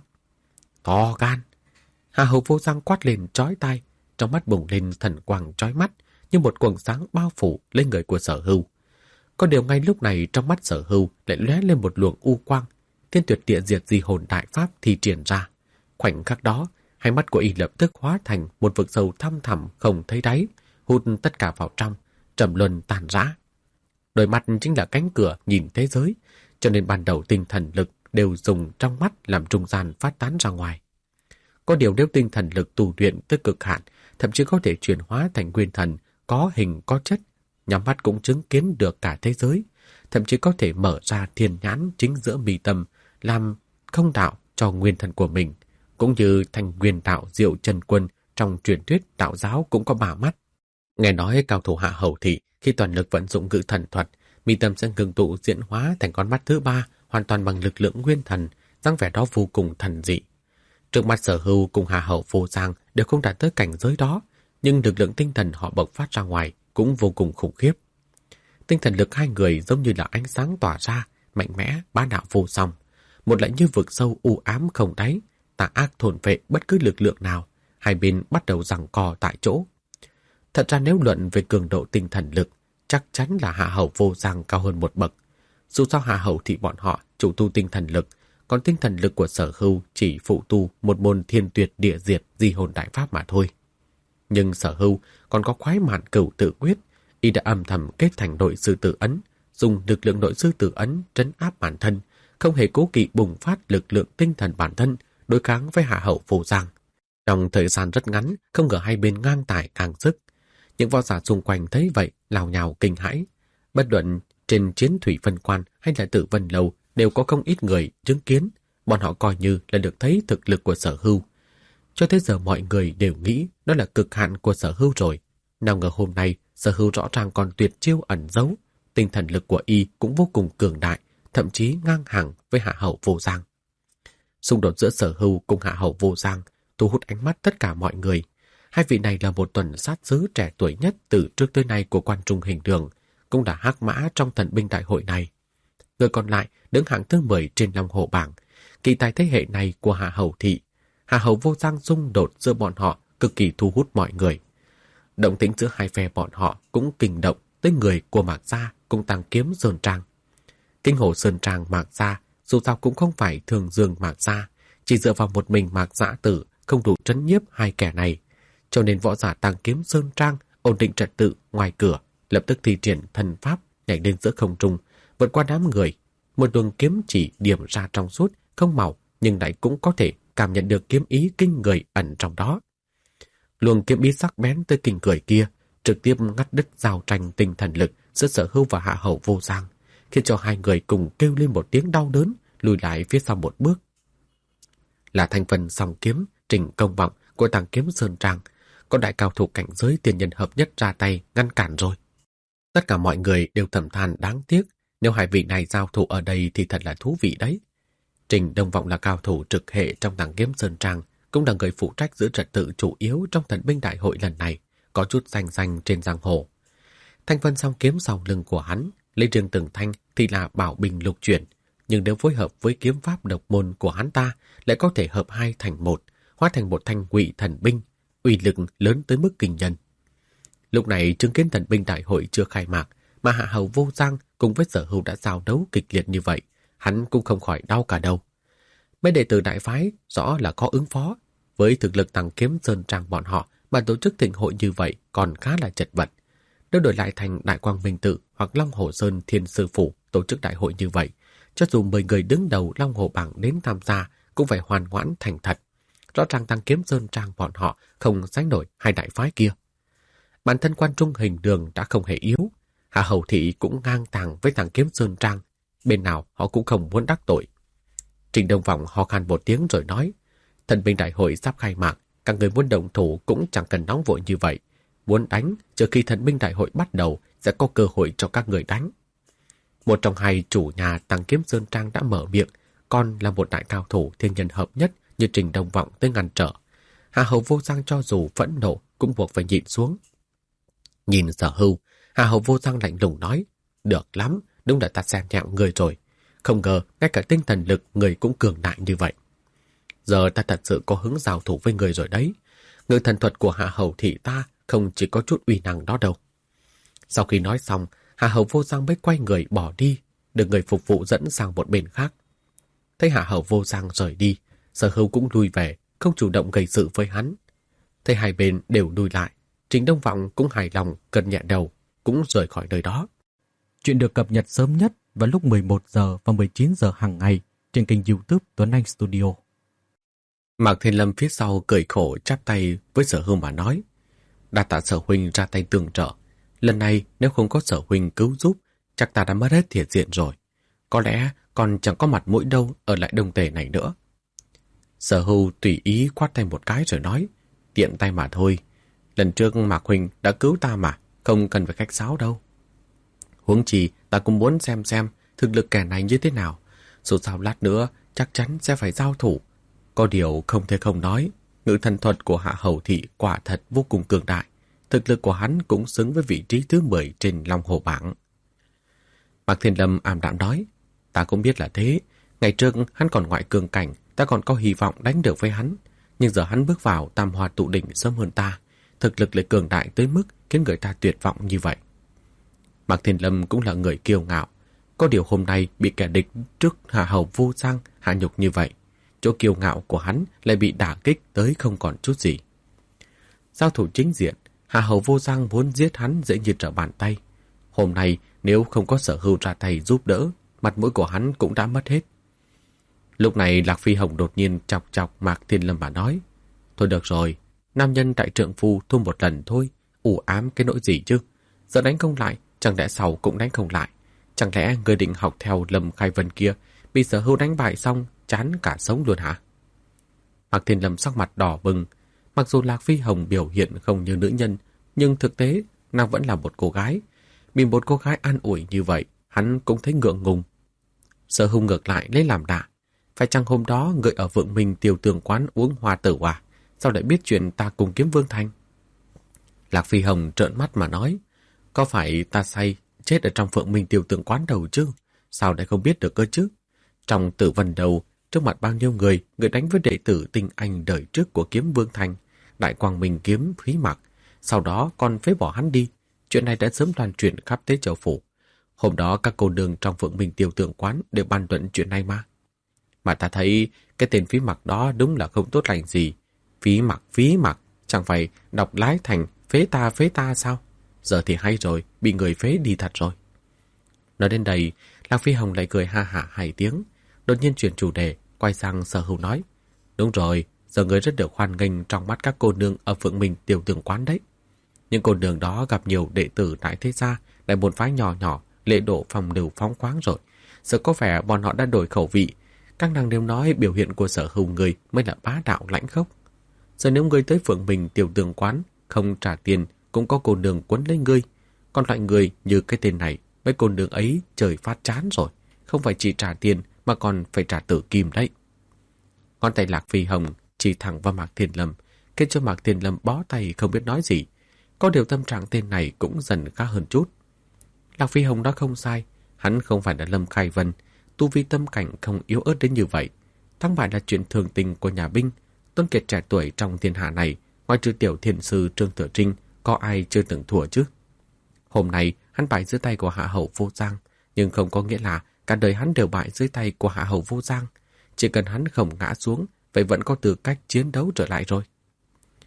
To gan! Hạ Hầu Vô Giang quát lên chói tai, trong mắt bùng lên thần quang chói mắt, như một quầng sáng bao phủ lên người của Sở Hưu. Có điều ngay lúc này trong mắt Sở Hưu lại lóe lên một luồng u quang, thiên tuyệt địa diệt di hồn đại pháp thi triển ra. Khoảnh khắc đó, hai mắt của y lập tức hóa thành một vực sâu thăm thẳm không thấy đáy, hút tất cả vào trong, trầm luân tàn rã. Đôi mắt chính là cánh cửa nhìn thế giới, cho nên ban đầu tinh thần lực đều dùng trong mắt làm trung gian phát tán ra ngoài. Có điều nếu tinh thần lực tu luyện tới cực hạn, thậm chí có thể chuyển hóa thành nguyên thần, có hình có chất, nhắm mắt cũng chứng kiến được cả thế giới, thậm chí có thể mở ra thiên nhãn chính giữa mi tâm, làm không đạo cho nguyên thần của mình, cũng như thành nguyên đạo Diệu Trần Quân trong truyền thuyết đạo giáo cũng có ba mắt. Nghe nói cao thủ Hạ Hầu thị khi toàn lực vận dụng ngự thần thuật, mi tâm sẽ ngừng tụ diễn hóa thành con mắt thứ ba, hoàn toàn bằng lực lượng nguyên thần, dáng vẻ đó vô cùng thần dị. Trước mắt Sở Hưu cùng Hạ Hầu Vô Giang đều không đạt tới cảnh giới đó, nhưng lực lượng tinh thần họ bộc phát ra ngoài cũng vô cùng khủng khiếp. Tinh thần lực hai người giống như là ánh sáng tỏa ra, mạnh mẽ, bá đạo vô song. Một lại như vực sâu u ám không đáy, tà ác thôn vệ bất cứ lực lượng nào, hai bên bắt đầu giằng co tại chỗ. Thật ra nếu luận về cường độ tinh thần lực, chắc chắn là Hạ Hầu Vô Giang cao hơn một bậc. Dù sao Hạ Hầu thì bọn họ chủ tu tinh thần lực, còn tinh thần lực của Sở Hưu chỉ phụ tu một môn thiên tuyệt địa diệt di hồn đại pháp mà thôi. Nhưng Sở Hưu còn có khoái mạn cửu tự quyết, y đã âm thầm kết thành nội sư tử ấn, dùng lực lượng nội sư tử ấn trấn áp bản thân, không hề cố kỵ bùng phát lực lượng tinh thần bản thân đối kháng với Hạ Hầu Vô Giang. Trong thời gian rất ngắn, không ngờ hai bên ngang tài ngang sức. Những võ giả xung quanh thấy vậy, lào nhào kinh hãi. Bất luận trên chiến thủy phân quan hay là Tử Vân Lâu đều có không ít người chứng kiến, bọn họ coi như là được thấy thực lực của Sở Hưu. Cho tới giờ mọi người đều nghĩ đó là cực hạn của Sở Hưu rồi. Nào ngờ hôm nay Sở Hưu rõ ràng còn tuyệt chiêu ẩn giấu, tinh thần lực của y cũng vô cùng cường đại, thậm chí ngang hàng với Hạ Hầu Vô Giang. Xung đột giữa Sở Hưu cùng Hạ Hầu Vô Giang thu hút ánh mắt tất cả mọi người. Hai vị này là một tuần sát sứ trẻ tuổi nhất từ trước tới nay của quan trung hình đường, cũng đã hắc mã trong thần binh đại hội này. Người còn lại đứng hạng thứ mười trên Long Hồ bảng, kỳ tài thế hệ này của Hạ Hầu thị. Hạ Hầu Vô Giang xung đột giữa bọn họ cực kỳ thu hút mọi người. Động tĩnh giữa hai phe bọn họ cũng kinh động tới người của Mạc Gia cùng Tàng Kiếm Sơn Trang. Kinh hồ Sơn Trang Mạc Gia dù sao cũng không phải thường dương Mạc Gia, chỉ dựa vào một mình Mạc Dã Tử không đủ trấn nhiếp hai kẻ này, cho nên võ giả Tàng Kiếm Sơn Trang ổn định trật tự ngoài cửa, lập tức thi triển thần pháp nhảy lên giữa không trung, vượt qua đám người. Một đường kiếm chỉ điểm ra trong suốt, không màu, nhưng lại cũng có thể cảm nhận được kiếm ý kinh người ẩn trong đó. Luồng kiếm ý sắc bén tới kinh người kia trực tiếp ngắt đứt giao tranh tinh thần lực giữa Sở Hưu và Hạ Hầu Vô Giang, khiến cho hai người cùng kêu lên một tiếng đau đớn, lùi lại phía sau một bước. Là thành phần song kiếm Trình Công Vọng của Tàng Kiếm Sơn Trang, có đại cao thủ cảnh giới tiền nhân hợp nhất ra tay ngăn cản rồi. Tất cả mọi người đều thầm than đáng tiếc, nếu hai vị này giao thủ ở đây thì thật là thú vị đấy. Trình Đông Vọng là cao thủ trực hệ trong Tàng Kiếm Sơn Trang, cũng là người phụ trách giữ trật tự chủ yếu trong thần binh đại hội lần này, có chút danh danh trên giang hồ. Thanh vân song kiếm sau lưng của hắn, lấy riêng từng thanh thì là bảo bình lục chuyển, nhưng nếu phối hợp với kiếm pháp độc môn của hắn ta, lại có thể hợp hai thành một, hóa thành một thanh ngụy thần binh, uy lực lớn tới mức kinh nhân. Lúc này chứng kiến thần binh đại hội chưa khai mạc, mà Hạ Hầu Vô Giang cùng với Sở Hưu đã giao đấu kịch liệt như vậy, hắn cũng không khỏi đau cả đầu. Mấy đệ tử đại phái rõ là có ứng phó, với thực lực Tàng Kiếm Sơn Trang bọn họ Mà tổ chức thịnh hội như vậy còn khá là chật vật. Nếu đổi lại thành Đại Quang Minh Tự hoặc Long Hồ Sơn Thiên Sư Phủ tổ chức đại hội như vậy, cho dù mười người đứng đầu Long Hồ Bảng đến tham gia cũng phải hoàn ngoãn thành thật. Rõ ràng thằng Kiếm Sơn Trang bọn họ không sánh nổi hai đại phái kia. Bản thân Quan Trung Hình Đường đã không hề yếu, Hạ Hầu Thị cũng ngang tàng với thằng Kiếm Sơn Trang, bên nào họ cũng không muốn đắc tội. Trình Đông Vọng ho khan một tiếng rồi nói, thần binh đại hội sắp khai mạc, các người muốn động thủ cũng chẳng cần nóng vội như vậy. Muốn đánh, trước khi thần binh đại hội bắt đầu sẽ có cơ hội cho các người đánh. Một trong hai chủ nhà Tăng Kiếm Sơn Trang đã mở miệng, còn là một đại cao thủ thiên nhân hợp nhất như Trình Đông Vọng tới ngăn trở. Hạ Hầu Vô Giang cho dù phẫn nộ cũng buộc phải nhịn xuống. Nhìn Sở Hưu, Hạ Hầu Vô Giang lạnh lùng nói, được lắm, đúng là ta xem nhẹo người rồi. Không ngờ ngay cả tinh thần lực người cũng cường đại như vậy. Giờ ta thật sự có hứng giao thủ với người rồi đấy. Người thần thuật của Hạ Hầu Thị ta không chỉ có chút uy năng đó đâu. Sau khi nói xong, Hạ Hầu Vô Giang mới quay người bỏ đi, được người phục vụ dẫn sang một bên khác. Thấy Hạ Hầu Vô Giang rời đi, Sở Hưu cũng lui về, không chủ động gây sự với hắn. Thấy hai bên đều lui lại, Trình Đông Vọng cũng hài lòng, gật nhẹ đầu, cũng rời khỏi nơi đó. Chuyện được cập nhật sớm nhất vào lúc mười một giờ và mười chín giờ hàng ngày trên kênh YouTube Tuấn Anh Studio. Mạc Thiên Lâm phía sau cười khổ chắp tay với Sở Hưu mà nói, đa tạ Sở huynh ra tay tương trợ. Lần này nếu không có Sở huynh cứu giúp, chắc ta đã mất hết thiệt diện rồi. Có lẽ còn chẳng có mặt mũi đâu ở lại Đông Tề này nữa. Sở Hưu tùy ý quát tay một cái rồi nói, tiện tay mà thôi. Lần trước Mạc huynh đã cứu ta mà, không cần phải khách sáo đâu. Huống chi ta cũng muốn xem xem thực lực kẻ này như thế nào. Dù sao lát nữa chắc chắn sẽ phải giao thủ. Có điều không thể không nói, ngự thần thuật của Hạ Hầu Thị quả thật vô cùng cường đại. Thực lực của hắn cũng xứng với vị trí thứ mười trên Long Hồ Bảng. Mạc Thiên Lâm ảm đạm nói, ta cũng biết là thế. Ngày trước hắn còn ngoại cường cảnh, ta còn có hy vọng đánh được với hắn. Nhưng giờ hắn bước vào Tam Hoa Tụ Đỉnh sớm hơn ta. Thực lực lại cường đại tới mức khiến người ta tuyệt vọng như vậy. Mạc Thiên Lâm cũng là người kiêu ngạo. Có điều hôm nay bị kẻ địch trước Hạ Hầu Vô Giang hạ nhục như vậy. Chỗ kiêu ngạo của hắn lại bị đả kích tới không còn chút gì. Giao thủ chính diện, Hạ Hầu Vô Giang muốn giết hắn dễ như trở bàn tay. Hôm nay nếu không có Sở Hưu ra tay giúp đỡ, mặt mũi của hắn cũng đã mất hết. Lúc này Lạc Phi Hồng đột nhiên chọc chọc Mạc Thiên Lâm mà nói, thôi được rồi, nam nhân đại trượng phu thua một lần thôi, ủ ám cái nỗi gì chứ. Giờ đánh không lại, chẳng lẽ sau cũng đánh không lại. Chẳng lẽ người định học theo Lâm Khai Vân kia, bị Sở Hưu đánh bại xong chán cả sống luôn hả? Mạc Thiên Lâm sắc mặt đỏ bừng. Mặc dù Lạc Phi Hồng biểu hiện không như nữ nhân, nhưng thực tế nàng vẫn là một cô gái. Bị một cô gái an ủi như vậy, hắn cũng thấy ngượng ngùng. Sở Hưu ngược lại lấy làm lạ. Phải chăng hôm đó người ở Vượng Minh Tiêu Tường Quán uống hoa tử à? Sao lại biết chuyện ta cùng kiếm Vương Thành? Lạc Phi Hồng trợn mắt mà nói, có phải ta say chết ở trong Phượng Minh Tiêu Tường Quán đầu chứ? Sao lại không biết được cơ chứ? Trong Tử Vân Đầu, trước mặt bao nhiêu người, người đánh với đệ tử tinh anh đời trước của kiếm Vương Thành, Đại Quang Minh kiếm Phí Mặc, sau đó còn phế bỏ hắn đi. Chuyện này đã sớm lan truyền khắp Tế Châu Phủ. Hôm đó các cô nương trong Phượng Minh Tiêu Tường Quán đều bàn luận chuyện này mà. Mà ta thấy cái tên Phí Mặc đó đúng là không tốt lành gì. Phí Mặc, Phí Mặc, chẳng phải đọc lái thành phế ta, phế ta sao? Giờ thì hay rồi, bị người phế đi thật rồi. Nói đến đây, Lạc Phi Hồng lại cười ha hả hai tiếng, đột nhiên chuyển chủ đề, quay sang Sở Hưu nói, đúng rồi, giờ người rất được hoan nghênh trong mắt các cô nương ở Phượng Minh Tiêu Tường Quán đấy. Những cô nương đó gặp nhiều đệ tử đại thế gia, đại môn phái nhỏ nhỏ, lễ độ phong lưu phóng khoáng rồi. Giờ có vẻ bọn họ đã đổi khẩu vị. Các nàng đều nói biểu hiện của Sở Hưu người mới là bá đạo lãnh khốc. Giờ nếu người tới Phượng Minh Tiêu Tường Quán không trả tiền cũng có cô nương quấn lấy ngươi. Còn loại người như cái tên này, mấy cô nương ấy trời phát chán rồi. Không phải chỉ trả tiền mà còn phải trả tử kim đấy. Ngón tay Lạc Phi Hồng chỉ thẳng vào Mạc Thiên Lâm, khiến cho Mạc Thiên Lâm bó tay không biết nói gì. Có điều tâm trạng tên này cũng dần khá hơn chút. Lạc Phi Hồng đã không sai, hắn không phải là Lâm Khai Vân, tu vi tâm cảnh không yếu ớt đến như vậy. Thắng bại là chuyện thường tình của nhà binh. Tuấn kiệt trẻ tuổi trong thiên hạ này, ngoài trừ tiểu thiền sư Trương Thừa Trinh, có ai chưa từng thua chứ? Hôm nay hắn bại dưới tay của Hạ Hầu Vô Giang, nhưng không có nghĩa là cả đời hắn đều bại dưới tay của Hạ Hầu Vô Giang. Chỉ cần hắn không ngã xuống, vậy vẫn có tư cách chiến đấu trở lại rồi.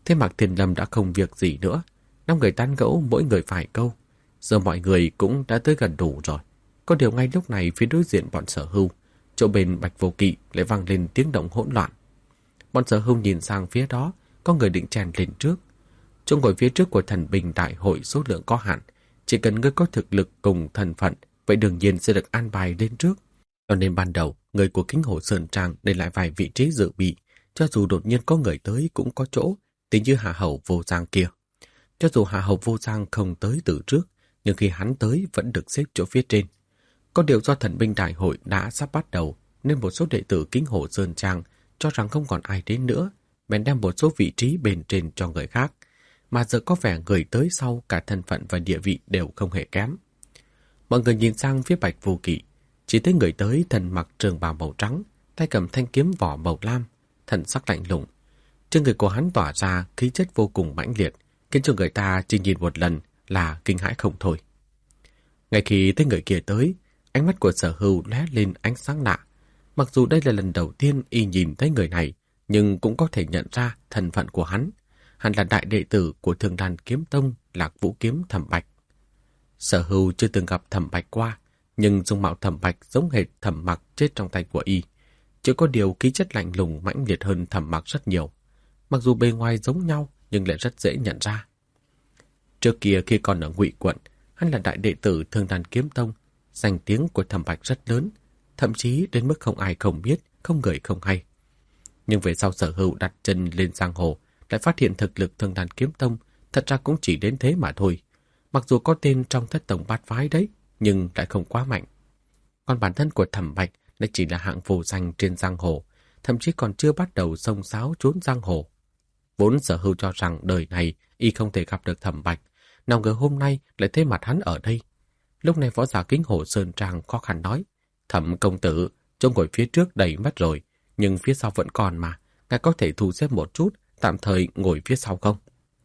Thế Mạc Thiên Lâm đã không việc gì nữa. Năm người tán gẫu mỗi người vài câu. Giờ mọi người cũng đã tới gần đủ rồi. Có điều ngay lúc này phía đối diện bọn Sở Hưu, chỗ bên Bạch Vô Kỵ lại vang lên tiếng động hỗn loạn. Bọn Sở Hưu nhìn sang phía đó, có người định trèn lên trước. Chỗ ngồi phía trước của thần binh đại hội số lượng có hạn, chỉ cần người có thực lực cùng thân phận, vậy đương nhiên sẽ được an bài lên trước. Cho nên ban đầu, người của Kính Hồ Sơn Trang để lại vài vị trí dự bị, cho dù đột nhiên có người tới cũng có chỗ, tính như Hạ Hầu Vô Giang kia. Cho dù Hạ Hầu Vô Giang không tới từ trước, nhưng khi hắn tới vẫn được xếp chỗ phía trên. Có điều do thần binh đại hội đã sắp bắt đầu, nên một số đệ tử Kính Hồ Sơn Trang cho rằng không còn ai đến nữa, bèn đem một số vị trí bên trên cho người khác. Mà giờ có vẻ người tới sau cả thân phận và địa vị đều không hề kém. Mọi người nhìn sang phía Bạch Vô Kỵ, chỉ thấy người tới thân mặc trường bào màu trắng, tay cầm thanh kiếm vỏ màu lam, thần sắc lạnh lùng. Trên người của hắn tỏa ra khí chất vô cùng mãnh liệt, khiến cho người ta chỉ nhìn một lần là kinh hãi không thôi. Ngay khi thấy người kia tới, ánh mắt của Sở Hưu lóe lên ánh sáng lạ. Mặc dù đây là lần đầu tiên y nhìn thấy người này, nhưng cũng có thể nhận ra thân phận của hắn. Hắn là đại đệ tử của Thương Đan Kiếm Tông, Lạc Vũ Kiếm Thẩm Bạch. Sở Hưu chưa từng gặp Thẩm Bạch qua, nhưng dung mạo Thẩm Bạch giống hệt Thẩm Mặc chết trong tay của y. Chỉ có điều khí chất lạnh lùng mãnh liệt hơn Thẩm Mặc rất nhiều. Mặc dù bề ngoài giống nhau, nhưng lại rất dễ nhận ra. Trước kia khi còn ở Ngụy Quận, hắn là đại đệ tử Thương Đan Kiếm Tông, danh tiếng của Thẩm Bạch rất lớn, thậm chí đến mức không ai không biết, không người không hay. Nhưng về sau Sở Hưu đặt chân lên giang hồ, lại phát hiện thực lực Thương Đan Kiếm Tông thật ra cũng chỉ đến thế mà thôi. Mặc dù có tên trong thất tổng bát phái đấy, nhưng lại không quá mạnh. Còn bản thân của Thẩm Bạch lại chỉ là hạng vô danh trên giang hồ, thậm chí còn chưa bắt đầu xông xáo trốn giang hồ. Vốn Sở Hưu cho rằng đời này y không thể gặp được Thẩm Bạch, nào ngờ hôm nay lại thấy mặt hắn ở đây. Lúc này võ giả Kính Hồ Sơn Trang khó khăn nói: "Thẩm công tử, chỗ ngồi phía trước đầy mất rồi, nhưng phía sau vẫn còn mà, ngài có thể thu xếp một chút, tạm thời ngồi phía sau không?"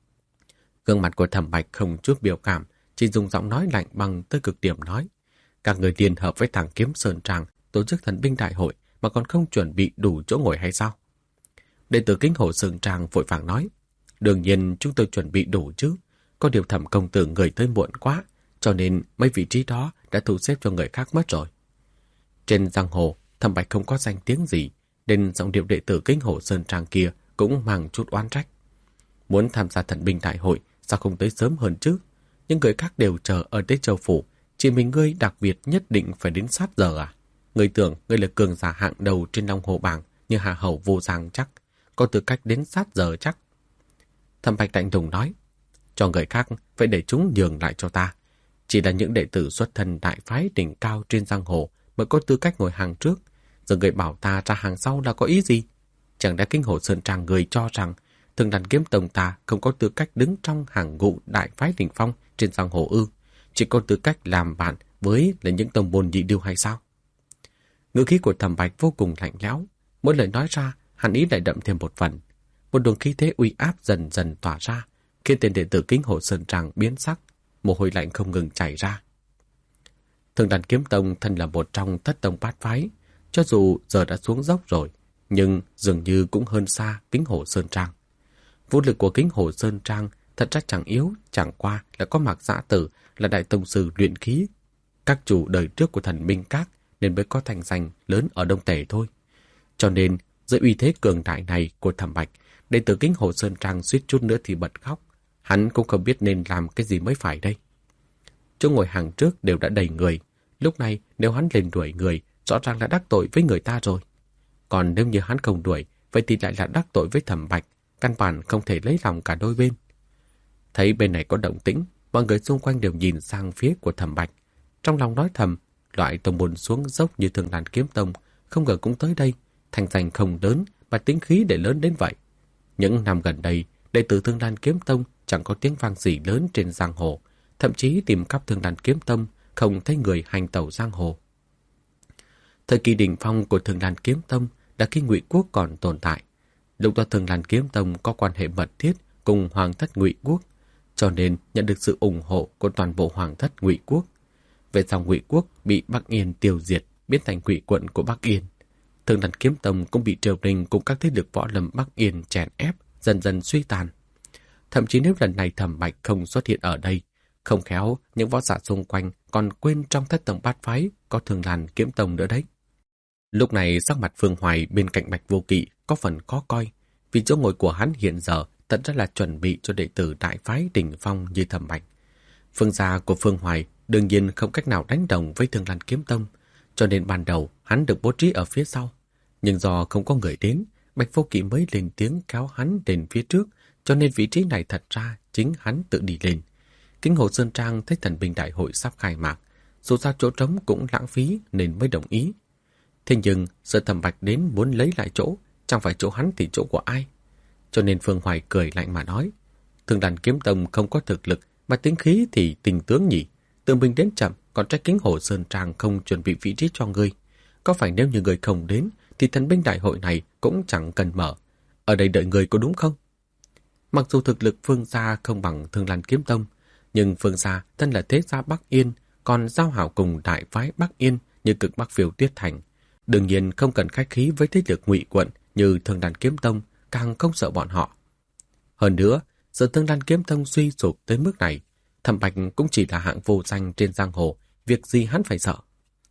Gương mặt của Thẩm Bạch không chút biểu cảm, chỉ dùng giọng nói lạnh băng tới cực điểm nói: "Các người liên hợp với thằng Kiếm Sơn Trang tổ chức thần binh đại hội mà còn không chuẩn bị đủ chỗ ngồi hay sao?" Đệ tử Kính Hồ Sơn Trang vội vàng nói: "Đương nhiên chúng tôi chuẩn bị đủ chứ, có điều Thẩm công tử người tới muộn quá, cho nên mấy vị trí đó đã thu xếp cho người khác mất rồi." Trên giang hồ, Thẩm Bạch không có danh tiếng gì, nên giọng điệu đệ tử Kính Hồ Sơn Trang kia cũng mang chút oán trách. Muốn tham gia thần binh đại hội, sao không tới sớm hơn chứ? Những người khác đều chờ ở Tế Châu Phủ, chỉ mình ngươi đặc biệt nhất định phải đến sát giờ à? Ngươi tưởng ngươi là cường giả hạng đầu trên Long Hồ bảng như Hạ Hầu Vô Giang chắc, có tư cách đến sát giờ chắc. Thẩm Bạch lạnh lùng nói: "Cho người khác phải để chúng nhường lại cho ta. Chỉ là những đệ tử xuất thân đại phái đỉnh cao trên giang hồ mới có tư cách ngồi hàng trước. Giờ người bảo ta ra hàng sau là có ý gì? Chẳng lẽ Kính Hồ Sơn Trang người cho rằng Thương Đan Kiếm Tông ta không có tư cách đứng trong hàng ngũ đại phái đỉnh phong trên giang hồ ư? Chỉ có tư cách làm bạn với là những tông môn nhị điêu hay sao?" Ngữ khí của Thẩm Bạch vô cùng lạnh lẽo, mỗi lời nói ra hàn ý lại đậm thêm một phần. Một luồng khí thế uy áp dần dần tỏa ra, khiến tên đệ tử Kính Hồ Sơn Trang biến sắc, mồ hôi lạnh không ngừng chảy ra. Thương Đan Kiếm Tông thân là một trong thất tông bát phái, cho dù giờ đã xuống dốc rồi, nhưng dường như cũng hơn xa Kính Hồ Sơn Trang. Vũ lực của Kính Hồ Sơn Trang thật ra chẳng yếu, chẳng qua là có Mạc Dã Tử là đại tông sư luyện khí. Các chủ đời trước của Thần Minh Các nên mới có thành danh lớn ở Đông Tề thôi. Cho nên, dưới uy thế cường đại này của Thẩm Bạch, đệ tử Kính Hồ Sơn Trang suýt chút nữa thì bật khóc. Hắn cũng không biết nên làm cái gì mới phải đây. Chỗ ngồi hàng trước đều đã đầy người. Lúc này nếu hắn lên đuổi người, rõ ràng là đắc tội với người ta rồi. Còn nếu như hắn không đuổi, vậy thì lại là đắc tội với Thẩm Bạch, căn bản không thể lấy lòng cả đôi bên. Thấy bên này có động tĩnh, mọi người xung quanh đều nhìn sang phía của Thẩm Bạch. Trong lòng nói thầm, loại tông môn xuống dốc như Thương Đan Kiếm Tông không ngờ cũng tới đây, thành danh không lớn mà tính khí để lớn đến vậy. Những năm gần đây, đệ tử Thương Đan Kiếm Tông chẳng có tiếng vang gì lớn trên giang hồ, thậm chí tìm khắp Thương Đan Kiếm Tông không thấy người hành tẩu giang hồ. Thời kỳ đỉnh phong của Thương Đan Kiếm Tông là khi Ngụy Quốc còn tồn tại. Lúc đó Thương Đan Kiếm Tông có quan hệ mật thiết cùng Hoàng thất Ngụy Quốc, cho nên nhận được sự ủng hộ của toàn bộ Hoàng thất Ngụy Quốc. Về sau Ngụy Quốc bị Bắc Yên tiêu diệt, biến thành Ngụy quận của Bắc Yên. Thương Đan Kiếm Tông cũng bị triều đình cùng các thế lực võ lâm Bắc Yên chèn ép, dần dần suy tàn. Thậm chí nếu lần này Thẩm Bạch không xuất hiện ở đây, không khéo những võ giả xung quanh còn quên trong thất tông bát phái có Thường Lan Kiếm Tông nữa đấy. Lúc này sắc mặt Phương Hoài bên cạnh Bạch Vô Kỵ có phần khó coi, vì chỗ ngồi của hắn hiện giờ thật ra là chuẩn bị cho đệ tử đại phái đỉnh phong như Thẩm Bạch. Phương gia của Phương Hoài đương nhiên không cách nào đánh đồng với Thường Lan Kiếm Tông, cho nên ban đầu hắn được bố trí ở phía sau. Nhưng do không có người đến, Bạch Vô Kỵ mới lên tiếng kéo hắn đến phía trước, cho nên vị trí này thật ra chính hắn tự đi lên. Kính Hồ Sơn Trang thấy thần binh đại hội sắp khai mạc, dù sao chỗ trống cũng lãng phí nên mới đồng ý. Thế nhưng sợ Thẩm Bạch đến muốn lấy lại chỗ, chẳng phải chỗ hắn thì chỗ của ai. Cho nên Phương Hoài cười lạnh mà nói, Thường Lan Kiếm Tông không có thực lực mà tính khí thì tình tướng nhỉ. Tự mình đến chậm, còn trách Kính Hồ Sơn Trang không chuẩn bị vị trí cho ngươi. Có phải nếu như người không đến thì thần binh đại hội này cũng chẳng cần mở. Ở đây đợi người có đúng không? Mặc dù thực lực Phương gia không bằng Thường Lan Kiếm Tông, nhưng Phương gia thân là thế gia Bắc Yên, còn giao hảo cùng đại phái Bắc Yên như Cực Bắc Phiêu Tuyết Thành. Đương nhiên không cần khách khí với thế lực ngụy quận như Thường Lan Kiếm Tông, càng không sợ bọn họ. Hơn nữa, giờ Thường Lan Kiếm Tông suy sụp tới mức này, Thẩm Bạch cũng chỉ là hạng vô danh trên giang hồ, việc gì hắn phải sợ.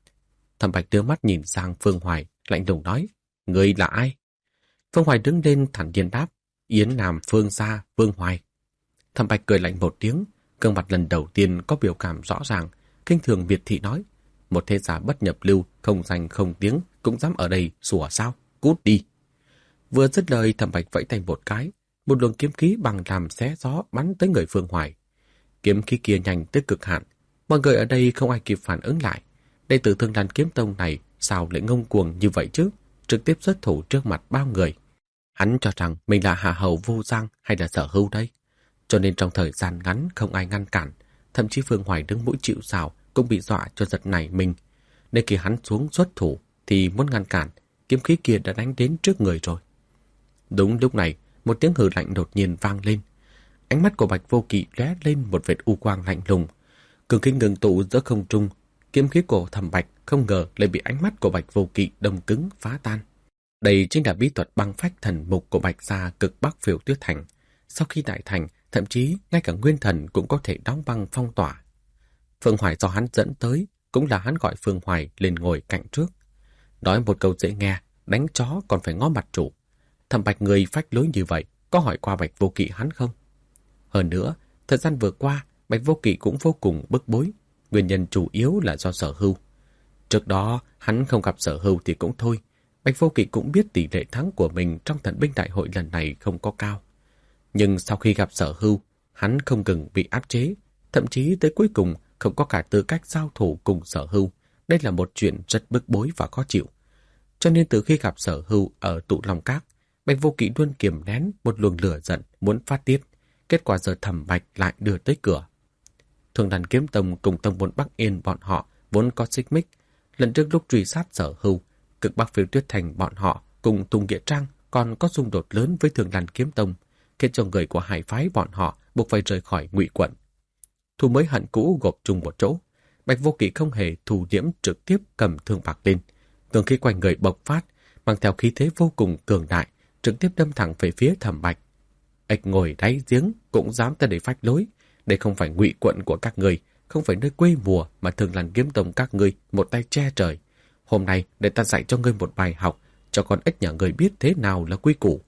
Thẩm Bạch đưa mắt nhìn sang Phương Hoài, lạnh lùng nói, người là ai? Phương Hoài đứng lên thản nhiên đáp, Yến Nam Phương gia Phương Hoài. Thẩm Bạch cười lạnh một tiếng, gương mặt lần đầu tiên có biểu cảm rõ ràng, kinh thường miệt thị nói, một thế gia bất nhập lưu, không danh không tiếng, cũng dám ở đây sủa sao? Cút đi! Vừa dứt lời, Thẩm Bạch vẫy tay một cái, một luồng kiếm khí bằng làm xé gió bắn tới người Phương Hoài. Kiếm khí kia nhanh tới cực hạn, mọi người ở đây không ai kịp phản ứng lại. Đệ tử Thường Lan Kiếm Tông này sao lại ngông cuồng như vậy chứ? Trực tiếp xuất thủ trước mặt bao người. Hắn cho rằng mình là hạ hầu vô giang hay là Sở Hưu đây. Cho nên trong thời gian ngắn không ai ngăn cản, thậm chí Phương Hoài đứng mũi chịu sào cũng bị dọa cho giật nảy mình. Nên khi hắn xuống xuất thủ thì muốn ngăn cản, kiếm khí kia đã đánh đến trước người rồi. Đúng lúc này, một tiếng hừ lạnh đột nhiên vang lên. Ánh mắt của Bạch Vô Kỵ lóe lên một vệt u quang lạnh lùng. Cường khí ngừng tụ giữa không trung, kiếm khí của Thẩm Bạch không ngờ lại bị ánh mắt của Bạch Vô Kỵ đông cứng phá tan. Đây chính là bí thuật băng phách thần mục của Bạch gia Cực Bắc Phiêu Tuyết Thành. Sau khi đại thành, thậm chí ngay cả nguyên thần cũng có thể đóng băng phong tỏa. Phương Hoài do hắn dẫn tới, cũng là hắn gọi Phương Hoài lên ngồi cạnh trước. Nói một câu dễ nghe, đánh chó còn phải ngó mặt chủ. Thẩm Bạch người phách lối như vậy, có hỏi qua Bạch Vô Kỵ hắn không? Hơn nữa, thời gian vừa qua, Bạch Vô Kỵ cũng vô cùng bức bối. Nguyên nhân chủ yếu là do Sở Hưu. Trước đó, hắn không gặp Sở Hưu thì cũng thôi. Bạch Vô Kỵ cũng biết tỷ lệ thắng của mình trong thần binh đại hội lần này không có cao. Nhưng sau khi gặp Sở Hưu, hắn không ngừng bị áp chế, thậm chí tới cuối cùng không có cả tư cách giao thủ cùng Sở Hưu. Đây là một chuyện rất bức bối và khó chịu. Cho nên từ khi gặp Sở Hưu ở Tụ Long Các, Bạch Vô Kỵ luôn kiềm nén một luồng lửa giận muốn phát tiết. Kết quả giờ Thẩm Bạch lại đưa tới cửa. Thường Lan Kiếm Tông cùng tông môn Bắc Yên bọn họ vốn có xích mích. Lần trước lúc truy sát Sở Hưu, Cực Bắc Phiêu Tuyết Thành bọn họ cùng Tùng Nghĩa Trang còn có xung đột lớn với Thường Lan Kiếm Tông, khiến cho người của hai phái bọn họ buộc phải rời khỏi Ngụy quận. Thù mới hận cũ gộp chung một chỗ, Bạch Vô Kỵ không hề thù liễm, trực tiếp cầm thương bạc lên, cường khí quanh người bộc phát, mang theo khí thế vô cùng cường đại, trực tiếp đâm thẳng về phía Thẩm Bạch. Ếch ngồi đáy giếng cũng dám tới để phách lối, đây không phải Ngụy quận của các người, không phải nơi quê mùa mà Thường Lan Kiếm Tông các ngươi một tay che trời. Hôm nay để ta dạy cho ngươi một bài học, cho con ếch nhà ngươi biết thế nào là quy củ.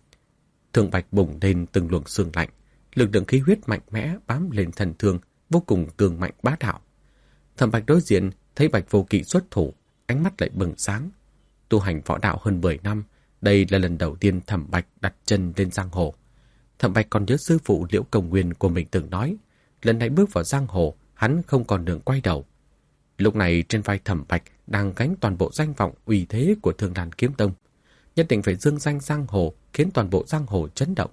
Thương Bạch bùng lên từng luồng sương lạnh, lực lượng khí huyết mạnh mẽ bám lên thần thương, vô cùng cường mạnh bá đạo. Thẩm Bạch đối diện thấy Bạch Vô Kỵ xuất thủ, ánh mắt lại bừng sáng. Tu hành võ đạo hơn mười năm, đây là lần đầu tiên Thẩm Bạch đặt chân lên giang hồ. Thẩm Bạch còn nhớ sư phụ Liễu Công Nguyên của mình từng nói, lần này bước vào giang hồ, hắn không còn đường quay đầu. Lúc này trên vai Thẩm Bạch đang gánh toàn bộ danh vọng uy thế của Thường Lan Kiếm Tông, nhất định phải dương danh giang hồ, khiến toàn bộ giang hồ chấn động.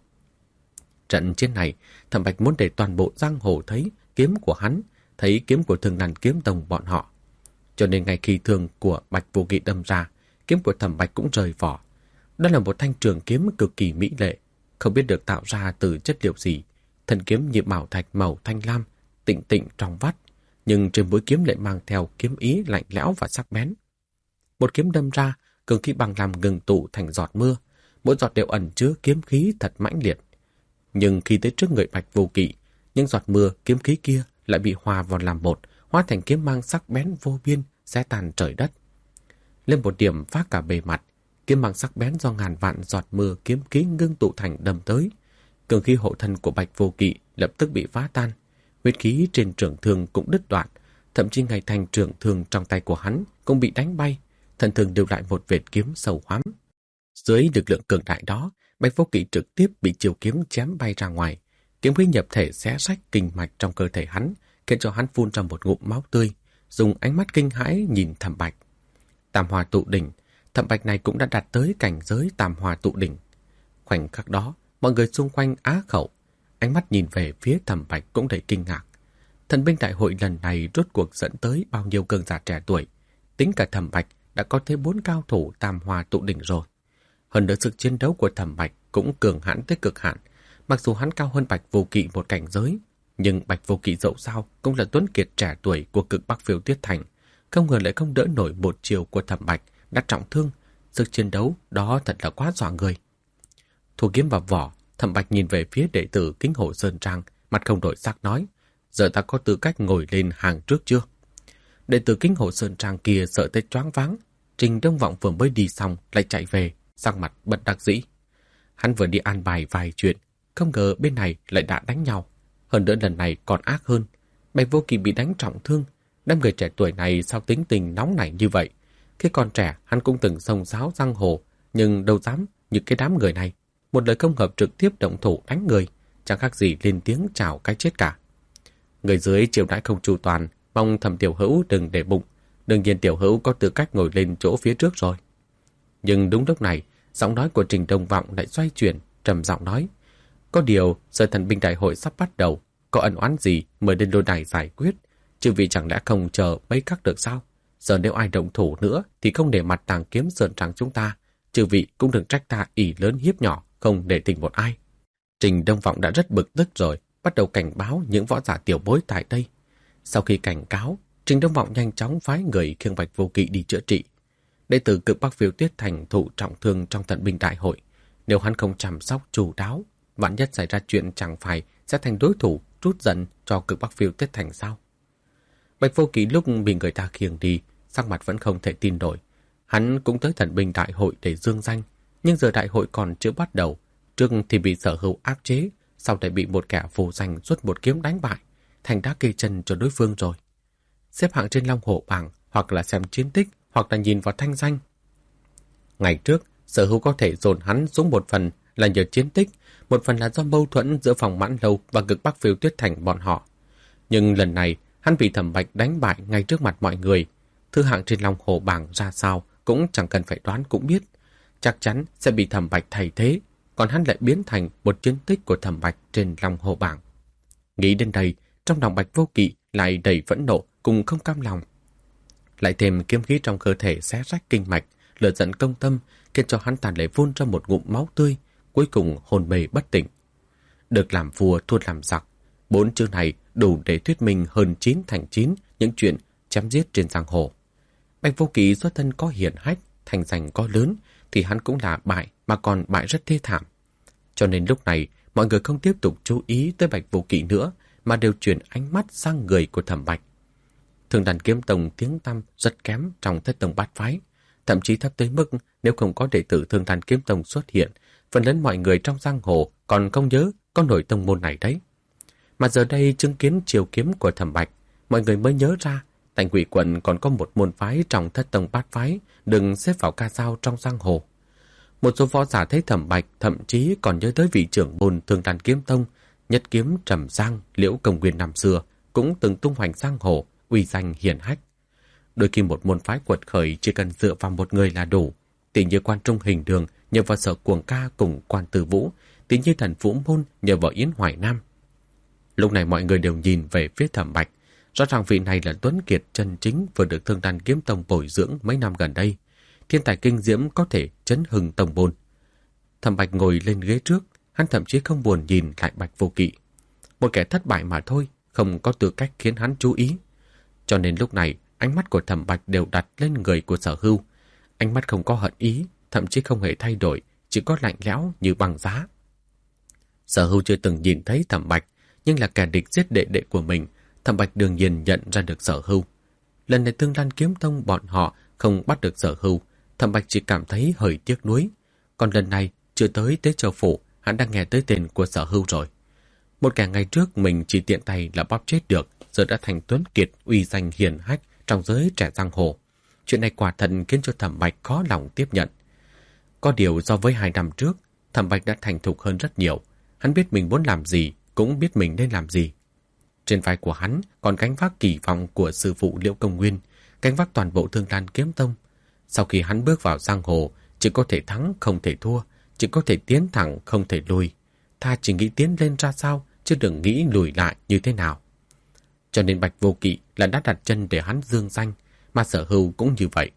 Trận chiến này, Thẩm Bạch muốn để toàn bộ giang hồ thấy kiếm của hắn, thấy kiếm của Thường Lan Kiếm Tông bọn họ. Cho nên ngay khi thương của Bạch Vô Kỵ đâm ra, kiếm của Thẩm Bạch cũng rời vỏ. Đó là một thanh trường kiếm cực kỳ mỹ lệ, không biết được tạo ra từ chất liệu gì. Thân kiếm như bảo thạch màu thanh lam, tịnh tịnh trong vắt, nhưng trên mũi kiếm lại mang theo kiếm ý lạnh lẽo và sắc bén. Một kiếm đâm ra, cường khí bằng làm ngừng tụ thành giọt mưa, mỗi giọt đều ẩn chứa kiếm khí thật mãnh liệt. Nhưng khi tới trước người Bạch Vô Kỵ, những giọt mưa kiếm khí kia lại bị hòa vào làm một, hóa thành kiếm mang sắc bén vô biên, xé tan trời đất. Lên một điểm phá cả bề mặt, kiếm mang sắc bén do ngàn vạn giọt mưa kiếm khí ngưng tụ thành đâm tới. Cường khí hộ thân của Bạch Vô Kỵ lập tức bị phá tan, huyết khí trên trường thương cũng đứt đoạn, thậm chí ngay thành trường thương trong tay của hắn cũng bị đánh bay, thân thương lưu lại một vệt kiếm sâu hoắm. Dưới lực lượng cường đại đó, Bạch Vô Kỵ trực tiếp bị chiều kiếm chém bay ra ngoài, kiếm khí nhập thể xé rách kinh mạch trong cơ thể hắn, khiến cho hắn phun ra một ngụm máu tươi, dùng ánh mắt kinh hãi nhìn Thẩm Bạch. Tam Hoa tụ đỉnh, Thẩm Bạch này cũng đã đạt tới cảnh giới Tam Hoa tụ đỉnh. Khoảnh khắc đó, mọi người xung quanh á khẩu, ánh mắt nhìn về phía Thẩm Bạch cũng đầy kinh ngạc. Thần binh đại hội lần này rốt cuộc dẫn tới bao nhiêu cường giả trẻ tuổi, tính cả Thẩm Bạch đã có tới bốn cao thủ Tam Hoa tụ đỉnh rồi. Hơn nữa sức chiến đấu của Thẩm Bạch cũng cường hãn tới cực hạn, mặc dù hắn cao hơn Bạch Vô Kỵ một cảnh giới, nhưng Bạch Vô Kỵ dẫu sao cũng là tuấn kiệt trẻ tuổi của cực Bắc Phiêu Tuyết Thành, không ngờ lại không đỡ nổi một chiều của Thẩm Bạch đã trọng thương, sức chiến đấu đó thật là quá dọa người. Thu kiếm vào vỏ, Thẩm Bạch nhìn về phía đệ tử Kính Hổ Sơn Trang, mặt không đổi sắc nói: "Giờ ta có tư cách ngồi lên hàng trước chưa?" Đệ tử Kính Hổ Sơn Trang kia sợ tới choáng váng. Trình Đông Vọng vừa mới đi xong lại chạy về, sắc mặt bất đắc dĩ. Hắn vừa đi an bài vài chuyện, không ngờ bên này lại đã đánh nhau. Hơn nữa lần này còn ác hơn. Bạch Vô Kỵ bị đánh trọng thương. Đám người trẻ tuổi này sao tính tình nóng nảy như vậy? Khi còn trẻ hắn cũng từng xông xáo giang hồ, nhưng đâu dám như cái đám người này. Một lời không hợp trực tiếp động thủ đánh người, chẳng khác gì lên tiếng chào cái chết cả. Người dưới chiều đãi không chu toàn, mong Thẩm Tiểu Hữu đừng để bụng. Đương nhiên Tiểu Hữu có tư cách ngồi lên chỗ phía trước rồi. Nhưng đúng lúc này, giọng nói của Trình Đông Vọng lại xoay chuyển, trầm giọng nói: "Có điều, giờ thần binh đại hội sắp bắt đầu, có ân oán gì mời đến lôi đài giải quyết, chư vị chẳng lẽ không chờ mấy khắc được sao? Giờ nếu ai động thủ nữa thì không để mặt Tàng Kiếm Sơn Trang chúng ta, chư vị cũng đừng trách ta ỷ lớn hiếp nhỏ, không để tình một ai." Trình Đông Vọng đã rất bực tức rồi, bắt đầu cảnh báo những võ giả tiểu bối tại đây. Sau khi cảnh cáo, Trình Đông Vọng nhanh chóng phái người khiêng Bạch Vô Kỵ đi chữa trị. Đệ tử cực Bắc Phiêu Tuyết Thành thụ trọng thương trong thần binh đại hội, nếu hắn không chăm sóc chu đáo, vạn nhất xảy ra chuyện chẳng phải sẽ thành đối thủ trút giận cho cực Bắc Phiêu Tuyết Thành sao? Bạch Vô Kỵ lúc bị người ta khiêng đi, sắc mặt vẫn không thể tin nổi. Hắn cũng tới thần binh đại hội để dương danh, nhưng giờ đại hội còn chưa bắt đầu, trước thì bị Sở Hữu áp chế, sau lại bị một kẻ vô danh xuất một kiếm đánh bại, thành đá cây chân cho đối phương rồi. Xếp hạng trên Long Hổ bảng, hoặc là xem chiến tích, hoặc là nhìn vào thanh danh. Ngày trước, Sở Hữu có thể dồn hắn xuống một phần là nhờ chiến tích, một phần là do mâu thuẫn giữa phòng Mãn Lâu và cực Bắc Phiêu Tuyết Thành bọn họ. Nhưng lần này, hắn bị Thẩm Bạch đánh bại ngay trước mặt mọi người. Thứ hạng trên Long Hổ bảng ra sao cũng chẳng cần phải đoán cũng biết. Chắc chắn sẽ bị Thẩm Bạch thay thế, còn hắn lại biến thành một chiến tích của Thẩm Bạch trên Long Hổ bảng. Nghĩ đến đây, trong lòng Bạch Vô Kỵ lại đầy phẫn nộ cùng không cam lòng. Lại thêm kiếm khí trong cơ thể xé rách kinh mạch, lửa giận công tâm, khiến cho hắn tàn lệ phun ra một ngụm máu tươi, cuối cùng hồn mê bất tỉnh. Được làm vua thua làm giặc, bốn chữ này đủ để thuyết minh hơn chín thành chín những chuyện chém giết trên giang hồ. Bạch Vô Kỵ xuất thân có hiển hách, thành danh có lớn, thì hắn cũng là bại, mà còn bại rất thê thảm. Cho nên lúc này, mọi người không tiếp tục chú ý tới Bạch Vô Kỵ nữa, mà đều chuyển ánh mắt sang người của Thẩm Bạch. Thường Đàn Kiếm Tông tiếng tăm rất kém trong thất tông bát phái, thậm chí thấp tới mức nếu không có đệ tử Thường Đàn Kiếm Tông xuất hiện, phần lớn mọi người trong giang hồ còn không nhớ có nổi tông môn này đấy. Mà giờ đây chứng kiến chiều kiếm của Thẩm Bạch, mọi người mới nhớ ra Tành Quỷ Quận còn có một môn phái trong thất tông bát phái đừng xếp vào ca dao trong giang hồ. Một số võ giả thấy Thẩm Bạch thậm chí còn nhớ tới vị trưởng môn Thường Đàn Kiếm Tông, nhất kiếm Trầm Giang, Liễu Công Nguyên năm xưa cũng từng tung hoành giang hồ, uy danh hiển hách. Đôi khi một môn phái quật khởi chỉ cần dựa vào một người là đủ, tỷ như Quan Trung Hình Đường nhờ vào Sở Cuồng Ca cùng Quan Từ Vũ, tỷ như Thần Vũ Môn nhờ vào Yến Hoài Nam. Lúc này mọi người đều nhìn về phía Thẩm Bạch, rõ ràng vị này là tuấn kiệt chân chính vừa được Thương Đàn Kiếm Tông bồi dưỡng mấy năm gần đây, thiên tài kinh diễm có thể chấn hưng tông môn. Thẩm Bạch ngồi lên ghế trước, hắn thậm chí không buồn nhìn lại Bạch Vô Kỵ. Một kẻ thất bại mà thôi, không có tư cách khiến hắn chú ý. Cho nên lúc này, ánh mắt của Thẩm Bạch đều đặt lên người của Sở Hưu. Ánh mắt không có hận ý, thậm chí không hề thay đổi, chỉ có lạnh lẽo như băng giá. Sở Hưu chưa từng nhìn thấy Thẩm Bạch, nhưng là kẻ địch giết đệ đệ của mình, Thẩm Bạch đương nhiên nhận ra được Sở Hưu. Lần này Thương Lan Kiếm Tông bọn họ không bắt được Sở Hưu, Thẩm Bạch chỉ cảm thấy hơi tiếc nuối. Còn lần này, chưa tới Tế Châu Phủ, hắn đã nghe tới tên của Sở Hưu rồi. Một kẻ ngày trước mình chỉ tiện tay là bóp chết được, giờ đã thành tuấn kiệt uy danh hiển hách trong giới trẻ giang hồ. Chuyện này quả thật khiến cho Thẩm Bạch khó lòng tiếp nhận. Có điều so với hai năm trước, Thẩm Bạch đã thành thục hơn rất nhiều. Hắn biết mình muốn làm gì, cũng biết mình nên làm gì. Trên vai của hắn còn gánh vác kỳ vọng của sư phụ Liễu Công Nguyên, gánh vác toàn bộ Thương Lan Kiếm Tông. Sau khi hắn bước vào giang hồ, chỉ có thể thắng không thể thua, chỉ có thể tiến thẳng không thể lùi. Tha chỉ nghĩ tiến lên ra sao, chứ đừng nghĩ lùi lại như thế nào. Cho nên Bạch Vô Kỵ là đã đặt chân để hắn dương danh, mà Sở Hưu cũng như vậy.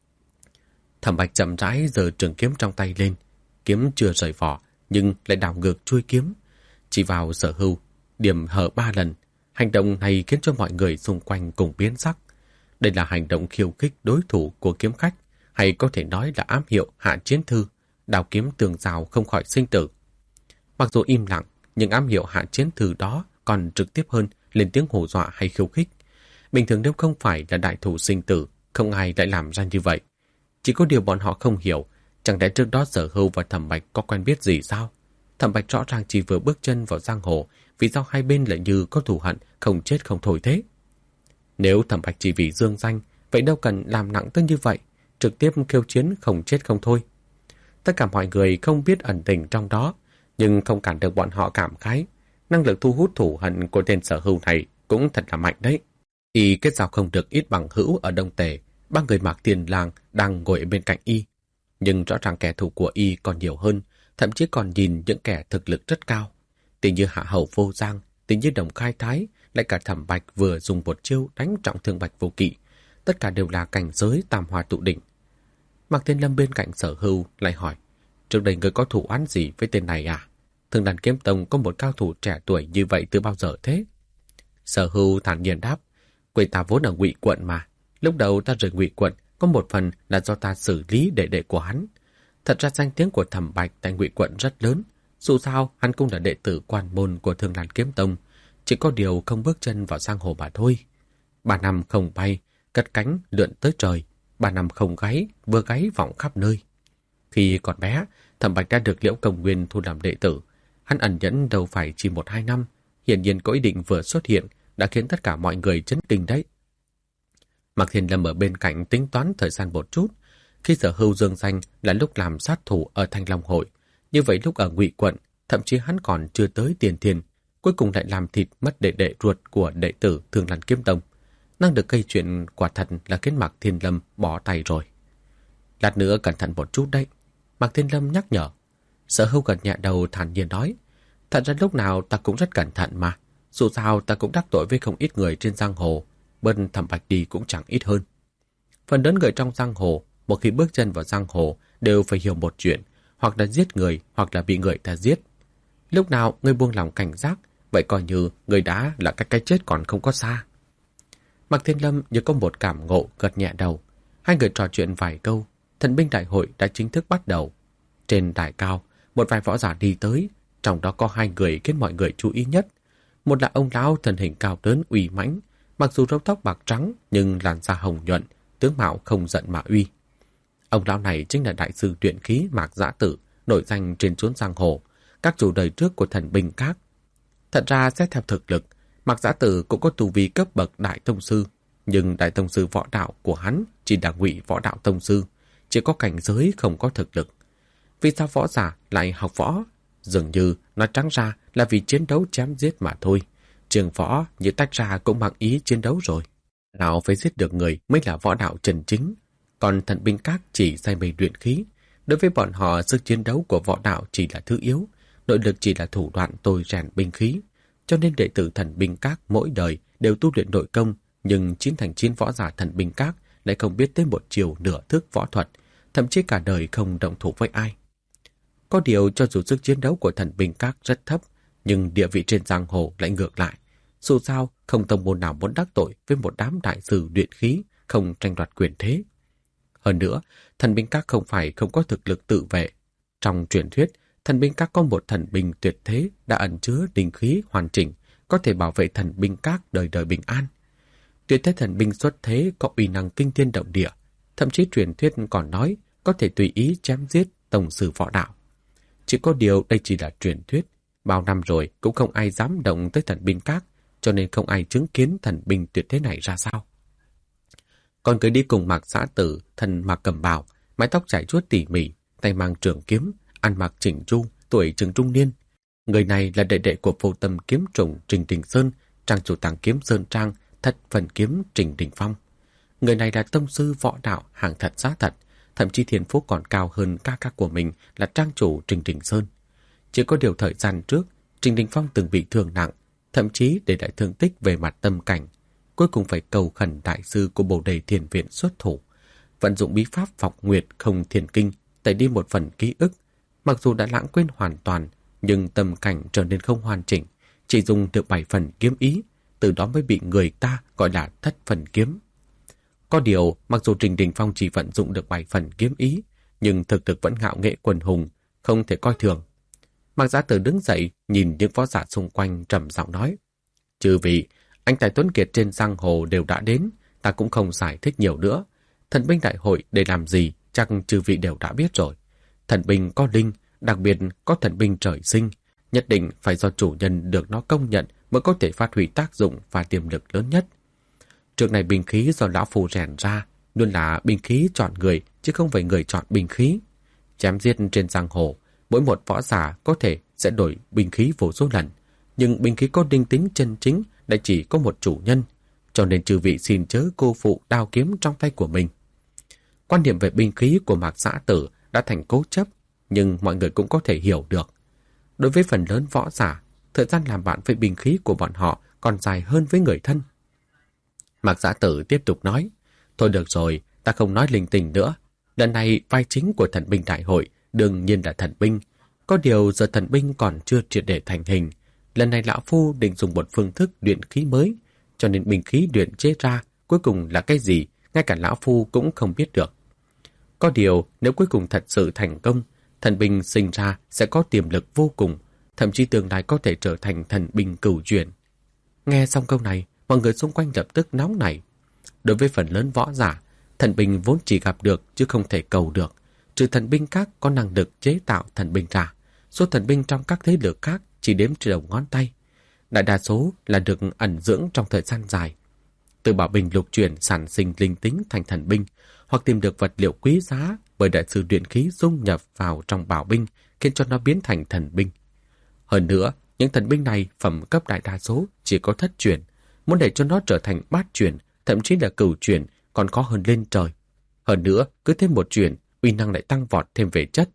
Thẩm Bạch chậm rãi giơ trường kiếm trong tay lên, kiếm chưa rời vỏ, nhưng lại đảo ngược chuôi kiếm, chỉ vào Sở Hưu, điểm hở ba lần. Hành động này khiến cho mọi người xung quanh cùng biến sắc. Đây là hành động khiêu khích đối thủ của kiếm khách, hay có thể nói là ám hiệu hạ chiến thư, đao kiếm tường rào không khỏi sinh tử. Mặc dù im lặng, nhưng ám hiệu hạ chiến thư đó còn trực tiếp hơn, lên tiếng hù dọa hay khiêu khích. Bình thường nếu không phải là đại thủ sinh tử, không ai lại làm ra như vậy. Chỉ có điều bọn họ không hiểu, chẳng lẽ trước đó Sở Hưu và Thẩm Bạch có quen biết gì sao? Thẩm Bạch rõ ràng chỉ vừa bước chân vào giang hồ, vì sao hai bên lại như có thù hận, không chết không thôi thế? Nếu Thẩm Bạch chỉ vì dương danh, vậy đâu cần làm nặng tới như vậy, trực tiếp kêu chiến không chết không thôi. Tất cả mọi người không biết ẩn tình trong đó, nhưng không cản được bọn họ cảm khái. Năng lực thu hút thù hận của tên Sở Hưu này cũng thật là mạnh đấy. Y kết giao không được ít bằng hữu ở Đông Tề, ba người Mạc Tiền Lang đang ngồi ở bên cạnh Y. Nhưng rõ ràng kẻ thù của Y còn nhiều hơn, thậm chí còn nhìn những kẻ thực lực rất cao. Tỷ như Hạ Hầu Vô Giang, tỷ như Đồng Khai Thái, lại cả Thẩm Bạch vừa dùng một chiêu đánh trọng thương Bạch Vô Kỵ. Tất cả đều là cảnh giới tam hoa tụ đỉnh. Mạc Thiên Lâm bên cạnh Sở Hưu lại hỏi, trước đây người có thủ oán gì với tên này à? Thương Lan Kiếm Tông có một cao thủ trẻ tuổi như vậy từ bao giờ thế? Sở Hưu thản nhiên đáp, quê ta vốn ở Ngụy Quận mà. Lúc đầu ta rời Ngụy Quận có một phần là do ta xử lý đệ đệ của hắn. Thật ra danh tiếng của Thẩm Bạch tại Ngụy Quận rất lớn. Dù sao, hắn cũng là đệ tử quan môn của Thương Lan Kiếm Tông. Chỉ có điều không bước chân vào giang hồ mà thôi. Ba năm không bay, cất cánh lượn tới trời. Ba năm không gáy, vừa gáy vọng khắp nơi. Khi còn bé, Thẩm Bạch đã được Liễu Công Nguyên thu làm đệ tử. Hắn ẩn nhẫn đâu phải chỉ một hai năm. Hiển nhiên có ý định vừa xuất hiện đã khiến tất cả mọi người chấn kinh đấy. Mạc Thiên Lâm ở bên cạnh tính toán thời gian một chút. Khi Sở Hưu dương danh là lúc làm sát thủ ở Thanh Long Hội. Như vậy lúc ở Ngụy Quận, thậm chí hắn còn chưa tới Tiền Thiên, cuối cùng lại làm thịt mất đệ đệ ruột của đệ tử Thương Lan Kiếm Tông. Năng được gây chuyện quả thật là khiến Mạc Thiên Lâm bỏ tay rồi. Lát nữa cẩn thận một chút đấy. Mạc Thiên Lâm nhắc nhở. Sở Hưu gật nhẹ đầu thản nhiên nói, thật ra lúc nào ta cũng rất cẩn thận mà. Dù sao ta cũng đắc tội với không ít người trên giang hồ, bên Thẩm Bạch đi cũng chẳng ít hơn. Phần lớn người trong giang hồ, một khi bước chân vào giang hồ đều phải hiểu một chuyện, hoặc là giết người, hoặc là bị người ta giết. Lúc nào người buông lòng cảnh giác, vậy coi như người đã là cái cái chết còn không có xa. Mạc Thiên Lâm như có một cảm ngộ, gật nhẹ đầu. Hai người trò chuyện vài câu, thần binh đại hội đã chính thức bắt đầu. Trên đài cao, một vài võ giả đi tới, trong đó có hai người khiến mọi người chú ý nhất. Một là ông lão thân hình cao lớn uy mãnh, mặc dù râu tóc bạc trắng nhưng làn da hồng nhuận, tướng mạo không giận mà uy. Ông lão này chính là đại sư luyện khí Mạc Dã Tử, nổi danh trên chốn giang hồ, các chủ đời trước của thần binh các. Thật ra xét theo thực lực, Mạc Dã Tử cũng có tu vi cấp bậc đại tông sư, nhưng đại tông sư võ đạo của hắn chỉ là ngụy võ đạo tông sư, chỉ có cảnh giới không có thực lực. Vì sao võ giả lại học võ? Dường như nói trắng ra là vì chiến đấu chém giết mà thôi. Trường võ như tách ra cũng mang ý chiến đấu rồi. Nào phải giết được người mới là võ đạo chân chính. Còn thần binh các chỉ say mê luyện khí. Đối với bọn họ, sức chiến đấu của võ đạo chỉ là thứ yếu, nội lực chỉ là thủ đoạn tôi rèn binh khí. Cho nên đệ tử thần binh các mỗi đời đều tu luyện nội công, nhưng chín thành chín võ giả thần binh các lại không biết tới một chiều nửa thức võ thuật, thậm chí cả đời không động thủ với ai. Có điều cho dù sức chiến đấu của thần binh các rất thấp, nhưng địa vị trên giang hồ lại ngược lại. Dù sao, không tông môn nào muốn đắc tội với một đám đại sư luyện khí, không tranh đoạt quyền thế. Hơn nữa, thần binh các không phải không có thực lực tự vệ. Trong truyền thuyết, Thần binh các có một thần binh tuyệt thế đã ẩn chứa linh khí hoàn chỉnh, có thể bảo vệ thần binh các đời đời bình an. Tuyệt thế thần binh xuất thế có uy năng kinh thiên động địa, thậm chí truyền thuyết còn nói có thể tùy ý chém giết tổng sư võ đạo. Chỉ có điều đây chỉ là truyền thuyết, bao năm rồi cũng không ai dám động tới thần binh các, cho nên không ai chứng kiến thần binh tuyệt thế này ra sao. Còn người đi cùng Mạc Giã Tử, thân mặc cẩm bào, mái tóc chải chuốt tỉ mỉ, tay mang trường kiếm, ăn mặc chỉnh chu, tuổi chừng trung niên. Người này là đệ đệ của Vô Tâm kiếm trùng Trình Đình Sơn, trang chủ tàng kiếm Sơn Trang, thất phần kiếm Trình Đình Phong. Người này là tông sư võ đạo hàng thật giá thật, thậm chí thiên phú còn cao hơn ca ca của mình là trang chủ Trình Đình Sơn. Chỉ có điều thời gian trước, Trình Đình Phong từng bị thương nặng, thậm chí để lại thương tích về mặt tâm cảnh. Cuối cùng phải cầu khẩn đại sư của Bồ Đề Thiền Viện xuất thủ, vận dụng bí pháp Vọng Nguyệt Không Thiền Kinh tẩy đi một phần ký ức. Mặc dù đã lãng quên hoàn toàn, nhưng tâm cảnh trở nên không hoàn chỉnh, chỉ dùng được bảy phần kiếm ý, từ đó mới bị người ta gọi là thất phần kiếm. Có điều, mặc dù Trình Đình Phong chỉ vận dụng được bảy phần kiếm ý, nhưng thực thực vẫn ngạo nghệ quần hùng, không thể coi thường. Mạc Giã Tử đứng dậy, nhìn những võ giả xung quanh trầm giọng nói: "Chư vị, anh tài tuấn kiệt trên giang hồ đều đã đến, ta cũng không giải thích nhiều nữa. Thần binh đại hội để làm gì, chắc chư vị đều đã biết rồi. Thần binh có linh, đặc biệt có thần binh trời sinh, nhất định phải do chủ nhân được nó công nhận mới có thể phát huy tác dụng và tiềm lực lớn nhất. Trước này binh khí do lão phù rèn ra, luôn là binh khí chọn người, chứ không phải người chọn binh khí. Chém giết trên giang hồ, mỗi một võ giả có thể sẽ đổi binh khí vô số lần, nhưng binh khí có linh tính chân chính lại chỉ có một chủ nhân, cho nên chư vị xin chớ cô phụ đao kiếm trong tay của mình." Quan điểm về binh khí của Mạc Giã Tử đã thành cố chấp, nhưng mọi người cũng có thể hiểu được. Đối với phần lớn võ giả, thời gian làm bạn với binh khí của bọn họ còn dài hơn với người thân. Mạc Giã Tử tiếp tục nói: "Thôi được rồi, ta không nói linh tinh nữa. Lần này vai chính của thần binh đại hội đương nhiên là thần binh. Có điều giờ thần binh còn chưa triệt để thành hình. Lần này lão phu định dùng một phương thức luyện khí mới, cho nên binh khí luyện chế ra cuối cùng là cái gì, ngay cả lão phu cũng không biết được. Có điều nếu cuối cùng thật sự thành công, thần binh sinh ra sẽ có tiềm lực vô cùng, thậm chí tương lai có thể trở thành thần binh cửu chuyển." Nghe xong câu này, mọi người xung quanh lập tức nóng nảy. Đối với phần lớn võ giả, thần binh vốn chỉ gặp được chứ không thể cầu được. Trừ thần binh các có năng lực chế tạo thần binh ra, số thần binh trong các thế lực khác chỉ đếm trên đầu ngón tay. Đại đa số là được ẩn dưỡng trong thời gian dài. Từ bảo binh lục chuyển sản sinh linh tính thành thần binh, hoặc tìm được vật liệu quý giá bởi đại sư luyện khí dung nhập vào trong bảo binh khiến cho nó biến thành thần binh. Hơn nữa, những thần binh này phẩm cấp đại đa số chỉ có thất chuyển, muốn để cho nó trở thành bát chuyển, thậm chí là cửu chuyển còn khó hơn lên trời. Hơn nữa, cứ thêm một chuyển, uy năng lại tăng vọt thêm về chất.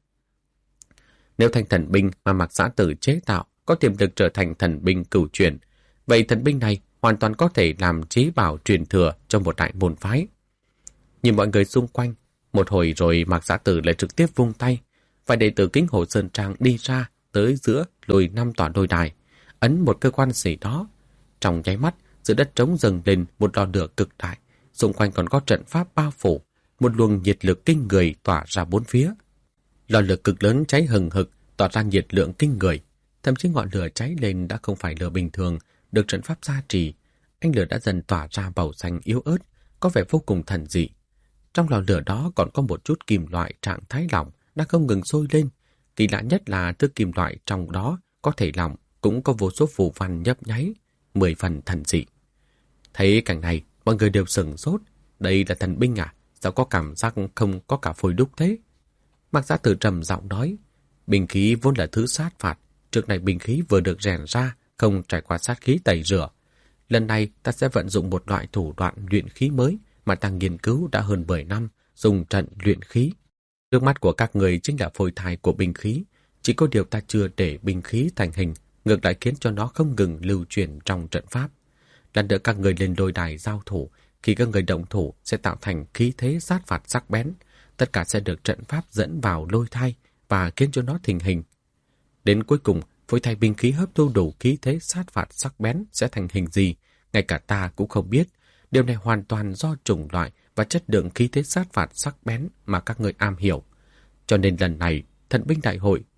Nếu thành thần binh mà Mạc Giã Tử chế tạo có tiềm lực trở thành thần binh cửu chuyển, vậy thần binh này hoàn toàn có thể làm chí bảo truyền thừa cho một đại môn phái. Nhìn mọi người xung quanh, một hồi rồi Mạc Giã Tử lại trực tiếp vung tay, vài đệ tử Kính Hồ Sơn Trang đi ra tới giữa lùi năm tòa lôi đài, ấn một cơ quan gì đó. Trong nháy mắt, giữa đất trống dâng lên một lò lửa cực đại, xung quanh còn có trận pháp bao phủ, một luồng nhiệt lực kinh người tỏa ra bốn phía. Lò lửa cực lớn cháy hừng hực, tỏa ra nhiệt lượng kinh người, thậm chí ngọn lửa cháy lên đã không phải lửa bình thường, được trận pháp gia trì. Ánh lửa đã dần tỏa ra màu xanh yếu ớt, có vẻ vô cùng thần dị. Trong lò lửa đó còn có một chút kim loại trạng thái lỏng đang không ngừng sôi lên. Kỳ lạ nhất là thứ kim loại trong đó có thể lỏng cũng có vô số phù văn nhấp nháy, mười phần thần dị. Thấy cảnh này, mọi người đều sửng sốt. Đây là thần binh à? Sao có cảm giác không có cả phôi đúc thế? Mạc Giã Tử trầm giọng nói: "Binh khí vốn là thứ sát phạt. Trước này binh khí vừa được rèn ra, không trải qua sát khí tẩy rửa. Lần này ta sẽ vận dụng một loại thủ đoạn luyện khí mới mà ta nghiên cứu đã hơn mười năm, dùng trận luyện khí. Trước mắt của các người chính là phôi thai của binh khí. Chỉ có điều ta chưa để binh khí thành hình, ngược lại khiến cho nó không ngừng lưu truyền trong trận pháp. Lần nữa các người lên lôi đài giao thủ, khi các người động thủ sẽ tạo thành khí thế sát phạt sắc bén. Tất cả sẽ được trận pháp dẫn vào lôi thai và khiến cho nó thành hình. Đến cuối cùng, phôi thai binh khí hấp thu đủ khí thế sát phạt sắc bén sẽ thành hình gì, ngay cả ta cũng không biết. Điều này hoàn toàn do chủng loại và chất lượng khí thế sát phạt sắc bén mà các người am hiểu. Cho nên lần này, thần binh đại hội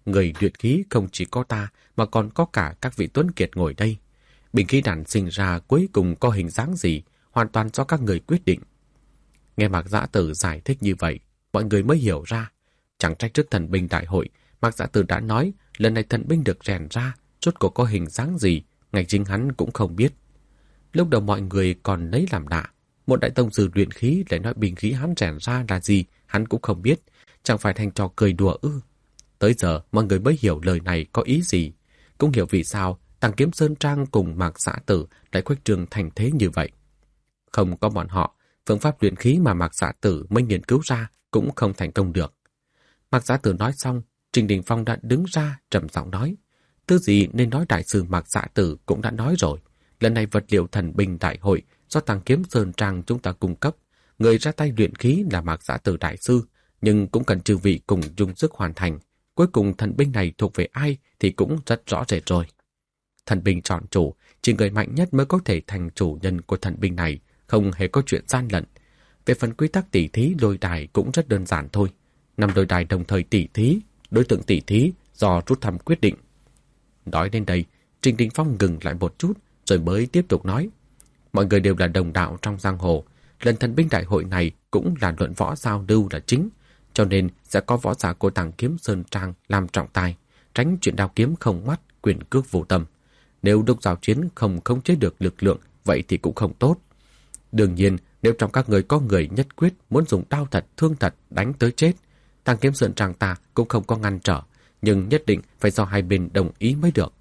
người luyện khí không chỉ có ta mà còn có cả các vị tuấn kiệt ngồi đây. Bình khí đản sinh ra cuối cùng có hình dáng gì, hoàn toàn do các người quyết định. Nghe Mạc Dã Tử giải thích như vậy, mọi người mới hiểu ra. Chẳng trách trước thần binh đại hội, Mạc Dã Tử đã nói lần này thần binh được rèn ra, rốt cuộc có hình dáng gì, ngay chính hắn cũng không biết. Lúc đầu mọi người còn lấy làm lạ, một đại tông sư luyện khí lại nói binh khí hắn rèn ra là gì, hắn cũng không biết, chẳng phải thành trò cười đùa ư. Tới giờ mọi người mới hiểu lời này có ý gì, cũng hiểu vì sao Tàng Kiếm Sơn Trang cùng Mạc Dã Tử lại khuếch trương thành thế như vậy. Không có bọn họ, phương pháp luyện khí mà Mạc Dã Tử mới nghiên cứu ra cũng không thành công được. Mạc Dã Tử nói xong, Trình Đình Phong đã đứng ra trầm giọng nói, thứ gì nên nói đại sư Mạc Dã Tử cũng đã nói rồi. Lần này vật liệu thần binh đại hội do Tàng Kiếm Sơn Trang chúng ta cung cấp, người ra tay luyện khí là Mạc Dã Tử đại sư, nhưng cũng cần chư vị cùng chung sức hoàn thành. Cuối cùng thần binh này thuộc về ai thì cũng rất rõ rệt rồi. Thần binh chọn chủ, chỉ người mạnh nhất mới có thể thành chủ nhân của thần binh này, không hề có chuyện gian lận. Về phần quy tắc tỉ thí lôi đài cũng rất đơn giản thôi. Năm lôi đài đồng thời tỉ thí, đối tượng tỉ thí do rút thăm quyết định. Nói đến đây, Trình Đình Phong ngừng lại một chút rồi mới tiếp tục nói. Mọi người đều là đồng đạo trong giang hồ. Lần thần binh đại hội này cũng là luận võ giao lưu là chính, cho nên sẽ có võ giả của Tàng Kiếm Sơn Trang làm trọng tài, tránh chuyện đao kiếm không mắt, quyền cước vô tâm. Nếu lúc giao chiến không khống chế được lực lượng, vậy thì cũng không tốt. Đương nhiên, nếu trong các người có người nhất quyết muốn dùng đao thật, thương thật, đánh tới chết, Tàng Kiếm Sơn Trang ta cũng không có ngăn trở, nhưng nhất định phải do hai bên đồng ý mới được.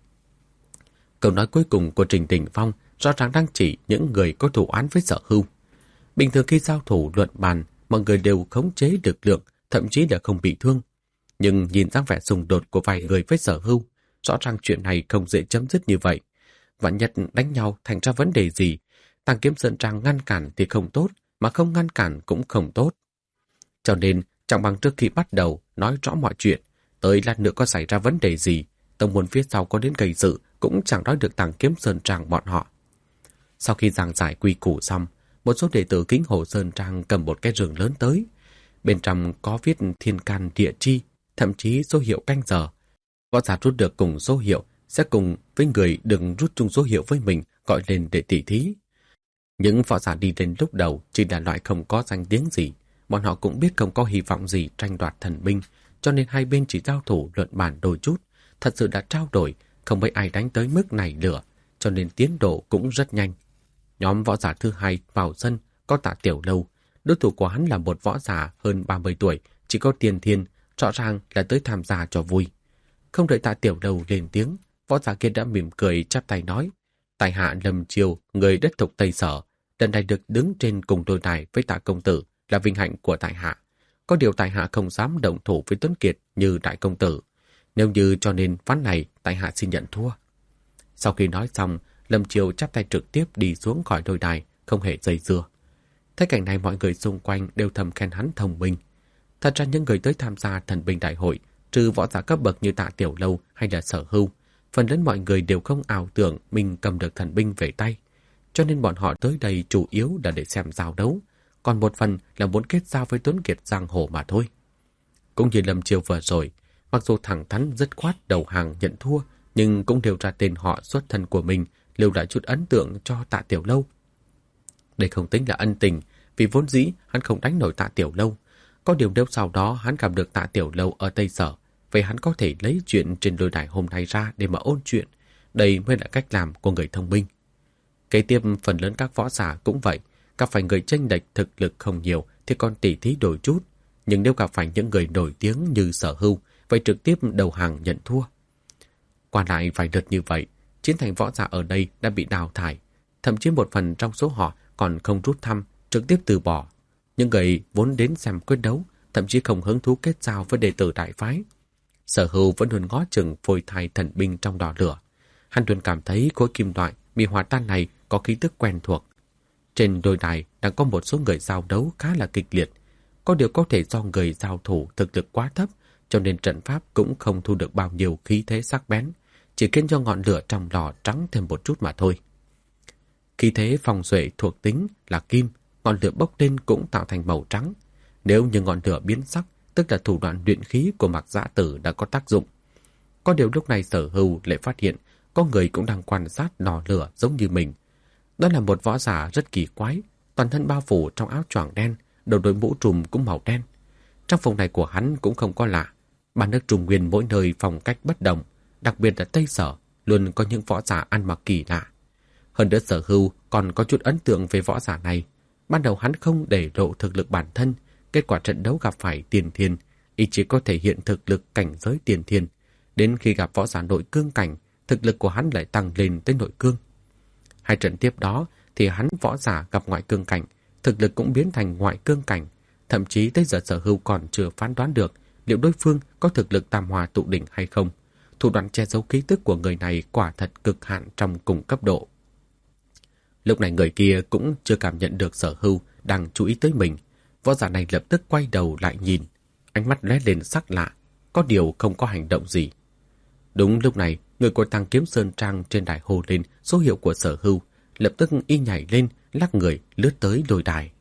Câu nói cuối cùng của Trình Đình Phong rõ ràng đang chỉ những người có thủ án với Sở Hưu. Bình thường khi giao thủ luận bàn, mọi người đều khống chế lực lượng, thậm chí là không bị thương. Nhưng nhìn dáng vẻ xung đột của vài người với Sở Hưu, rõ ràng chuyện này không dễ chấm dứt như vậy. Vạn nhất đánh nhau thành ra vấn đề gì, Tàng Kiếm Sơn Trang ngăn cản thì không tốt, mà không ngăn cản cũng không tốt. Cho nên, chẳng bằng trước khi bắt đầu nói rõ mọi chuyện, tới lát nữa có xảy ra vấn đề gì, tông môn phía sau có đến gây sự cũng chẳng nói được Tàng Kiếm Sơn Trang bọn họ. Sau khi giảng giải quy củ xong, một số đệ tử Kính Hồ Sơn Trang cầm một cái rừng lớn tới. Bên trong có viết thiên can địa chi, thậm chí số hiệu canh giờ. Võ giả rút được cùng số hiệu sẽ cùng với người đừng rút chung số hiệu với mình gọi lên để tỉ thí. Những võ giả đi lên lúc đầu chỉ là loại không có danh tiếng gì. Bọn họ cũng biết không có hy vọng gì tranh đoạt thần binh, cho nên hai bên chỉ giao thủ luận bản đôi chút. Thật sự đã trao đổi, không mấy ai đánh tới mức này lửa, cho nên tiến độ cũng rất nhanh. Nhóm võ giả thứ hai vào sân có Tạ Tiểu Lâu. Đối thủ của hắn là một võ giả hơn ba mươi tuổi, chỉ có tiền thiên, rõ ràng là tới tham gia cho vui. Không đợi Tạ Tiểu Lâu lên tiếng, võ giả kia đã mỉm cười chắp tay nói, tại hạ Lâm Chiêu, người đất thục Tây Sở, lần này được đứng trên cùng đôi đài với Tạ công tử là vinh hạnh của tại hạ. Có điều tại hạ không dám động thủ với Tuấn Kiệt như đại công tử. Nếu như cho nên ván này, tại hạ xin nhận thua. Sau khi nói xong, Lâm Chiêu chắp tay trực tiếp đi xuống khỏi đôi đài, không hề dây dưa. Thấy cảnh này mọi người xung quanh đều thầm khen hắn thông minh. Thật ra những người tới tham gia thần binh đại hội, trừ võ giả cấp bậc như Tạ Tiểu Lâu hay là Sở Hưu, phần lớn mọi người đều không ảo tưởng mình cầm được thần binh về tay. Cho nên bọn họ tới đây chủ yếu là để xem giao đấu, còn một phần là muốn kết giao với Tuấn Kiệt giang hồ mà thôi. Cũng như Lâm Chiêu vừa rồi, mặc dù thẳng thắn dứt khoát đầu hàng nhận thua, nhưng cũng đều ra tên họ xuất thân của mình, lưu lại chút ấn tượng cho Tạ Tiểu Lâu. Đây không tính là ân tình, vì vốn dĩ hắn không đánh nổi Tạ Tiểu Lâu. Có điều nếu sau đó hắn gặp được Tạ Tiểu Lâu ở Tây Sở, vậy hắn có thể lấy chuyện trên đôi đài hôm nay ra để mà ôn chuyện. Đây mới là cách làm của người thông minh. Kế tiếp phần lớn các võ giả cũng vậy, gặp phải người chênh lệch thực lực không nhiều thì còn tỉ thí đổi chút, nhưng nếu gặp phải những người nổi tiếng như Sở Hưu, vậy trực tiếp đầu hàng nhận thua. Qua lại vài đợt như vậy, chiến thành võ giả ở đây đã bị đào thải, thậm chí một phần trong số họ còn không rút thăm, trực tiếp từ bỏ. Những người vốn đến xem quyết đấu, thậm chí không hứng thú kết giao với đệ tử đại phái. Sở Hưu vẫn luôn ngó chừng phôi thai thần binh trong đỏ lửa. Hắn luôn cảm thấy khối kim loại bị hòa tan này có khí tức quen thuộc. Trên đôi đài đang có một số người giao đấu khá là kịch liệt. Có điều có thể do người giao thủ thực lực quá thấp, cho nên trận pháp cũng không thu được bao nhiêu khí thế sắc bén, chỉ khiến cho ngọn lửa trong lò trắng thêm một chút mà thôi. Khí thế phong duệ thuộc tính là kim, ngọn lửa bốc lên cũng tạo thành màu trắng. Nếu như ngọn lửa biến sắc, tức là thủ đoạn luyện khí của Mạc Dã Tử đã có tác dụng. Có điều lúc này Sở Hưu lại phát hiện có người cũng đang quan sát lò lửa giống như mình. Đó là một võ giả rất kỳ quái, toàn thân bao phủ trong áo choàng đen, đầu đội mũ trùm cũng màu đen. Trang phục này của hắn cũng không có lạ. Ba nước Trung Nguyên mỗi nơi phong cách bất đồng, đặc biệt là Tây Sở luôn có những võ giả ăn mặc kỳ lạ. Hơn nữa Sở Hưu còn có chút ấn tượng về võ giả này. Ban đầu hắn không để lộ thực lực bản thân, kết quả trận đấu gặp phải tiền thiên, y chỉ có thể hiện thực lực cảnh giới tiền thiên. Đến khi gặp võ giả nội cương cảnh, thực lực của hắn lại tăng lên tới nội cương. Hai trận tiếp đó thì hắn võ giả gặp ngoại cương cảnh, thực lực cũng biến thành ngoại cương cảnh. Thậm chí tới giờ Sở Hưu còn chưa phán đoán được liệu đối phương có thực lực tam hòa tụ đỉnh hay không. Thủ đoạn che giấu khí tức của người này quả thật cực hạn trong cùng cấp độ. Lúc này người kia cũng chưa cảm nhận được Sở Hưu đang chú ý tới mình. Võ giả này lập tức quay đầu lại nhìn, ánh mắt lóe lên sắc lạ, có điều không có hành động gì. Đúng lúc này, người của Tăng Kiếm Sơn Trang trên đài hô lên số hiệu của Sở Hưu, lập tức y nhảy lên, lắc người lướt tới lôi đài.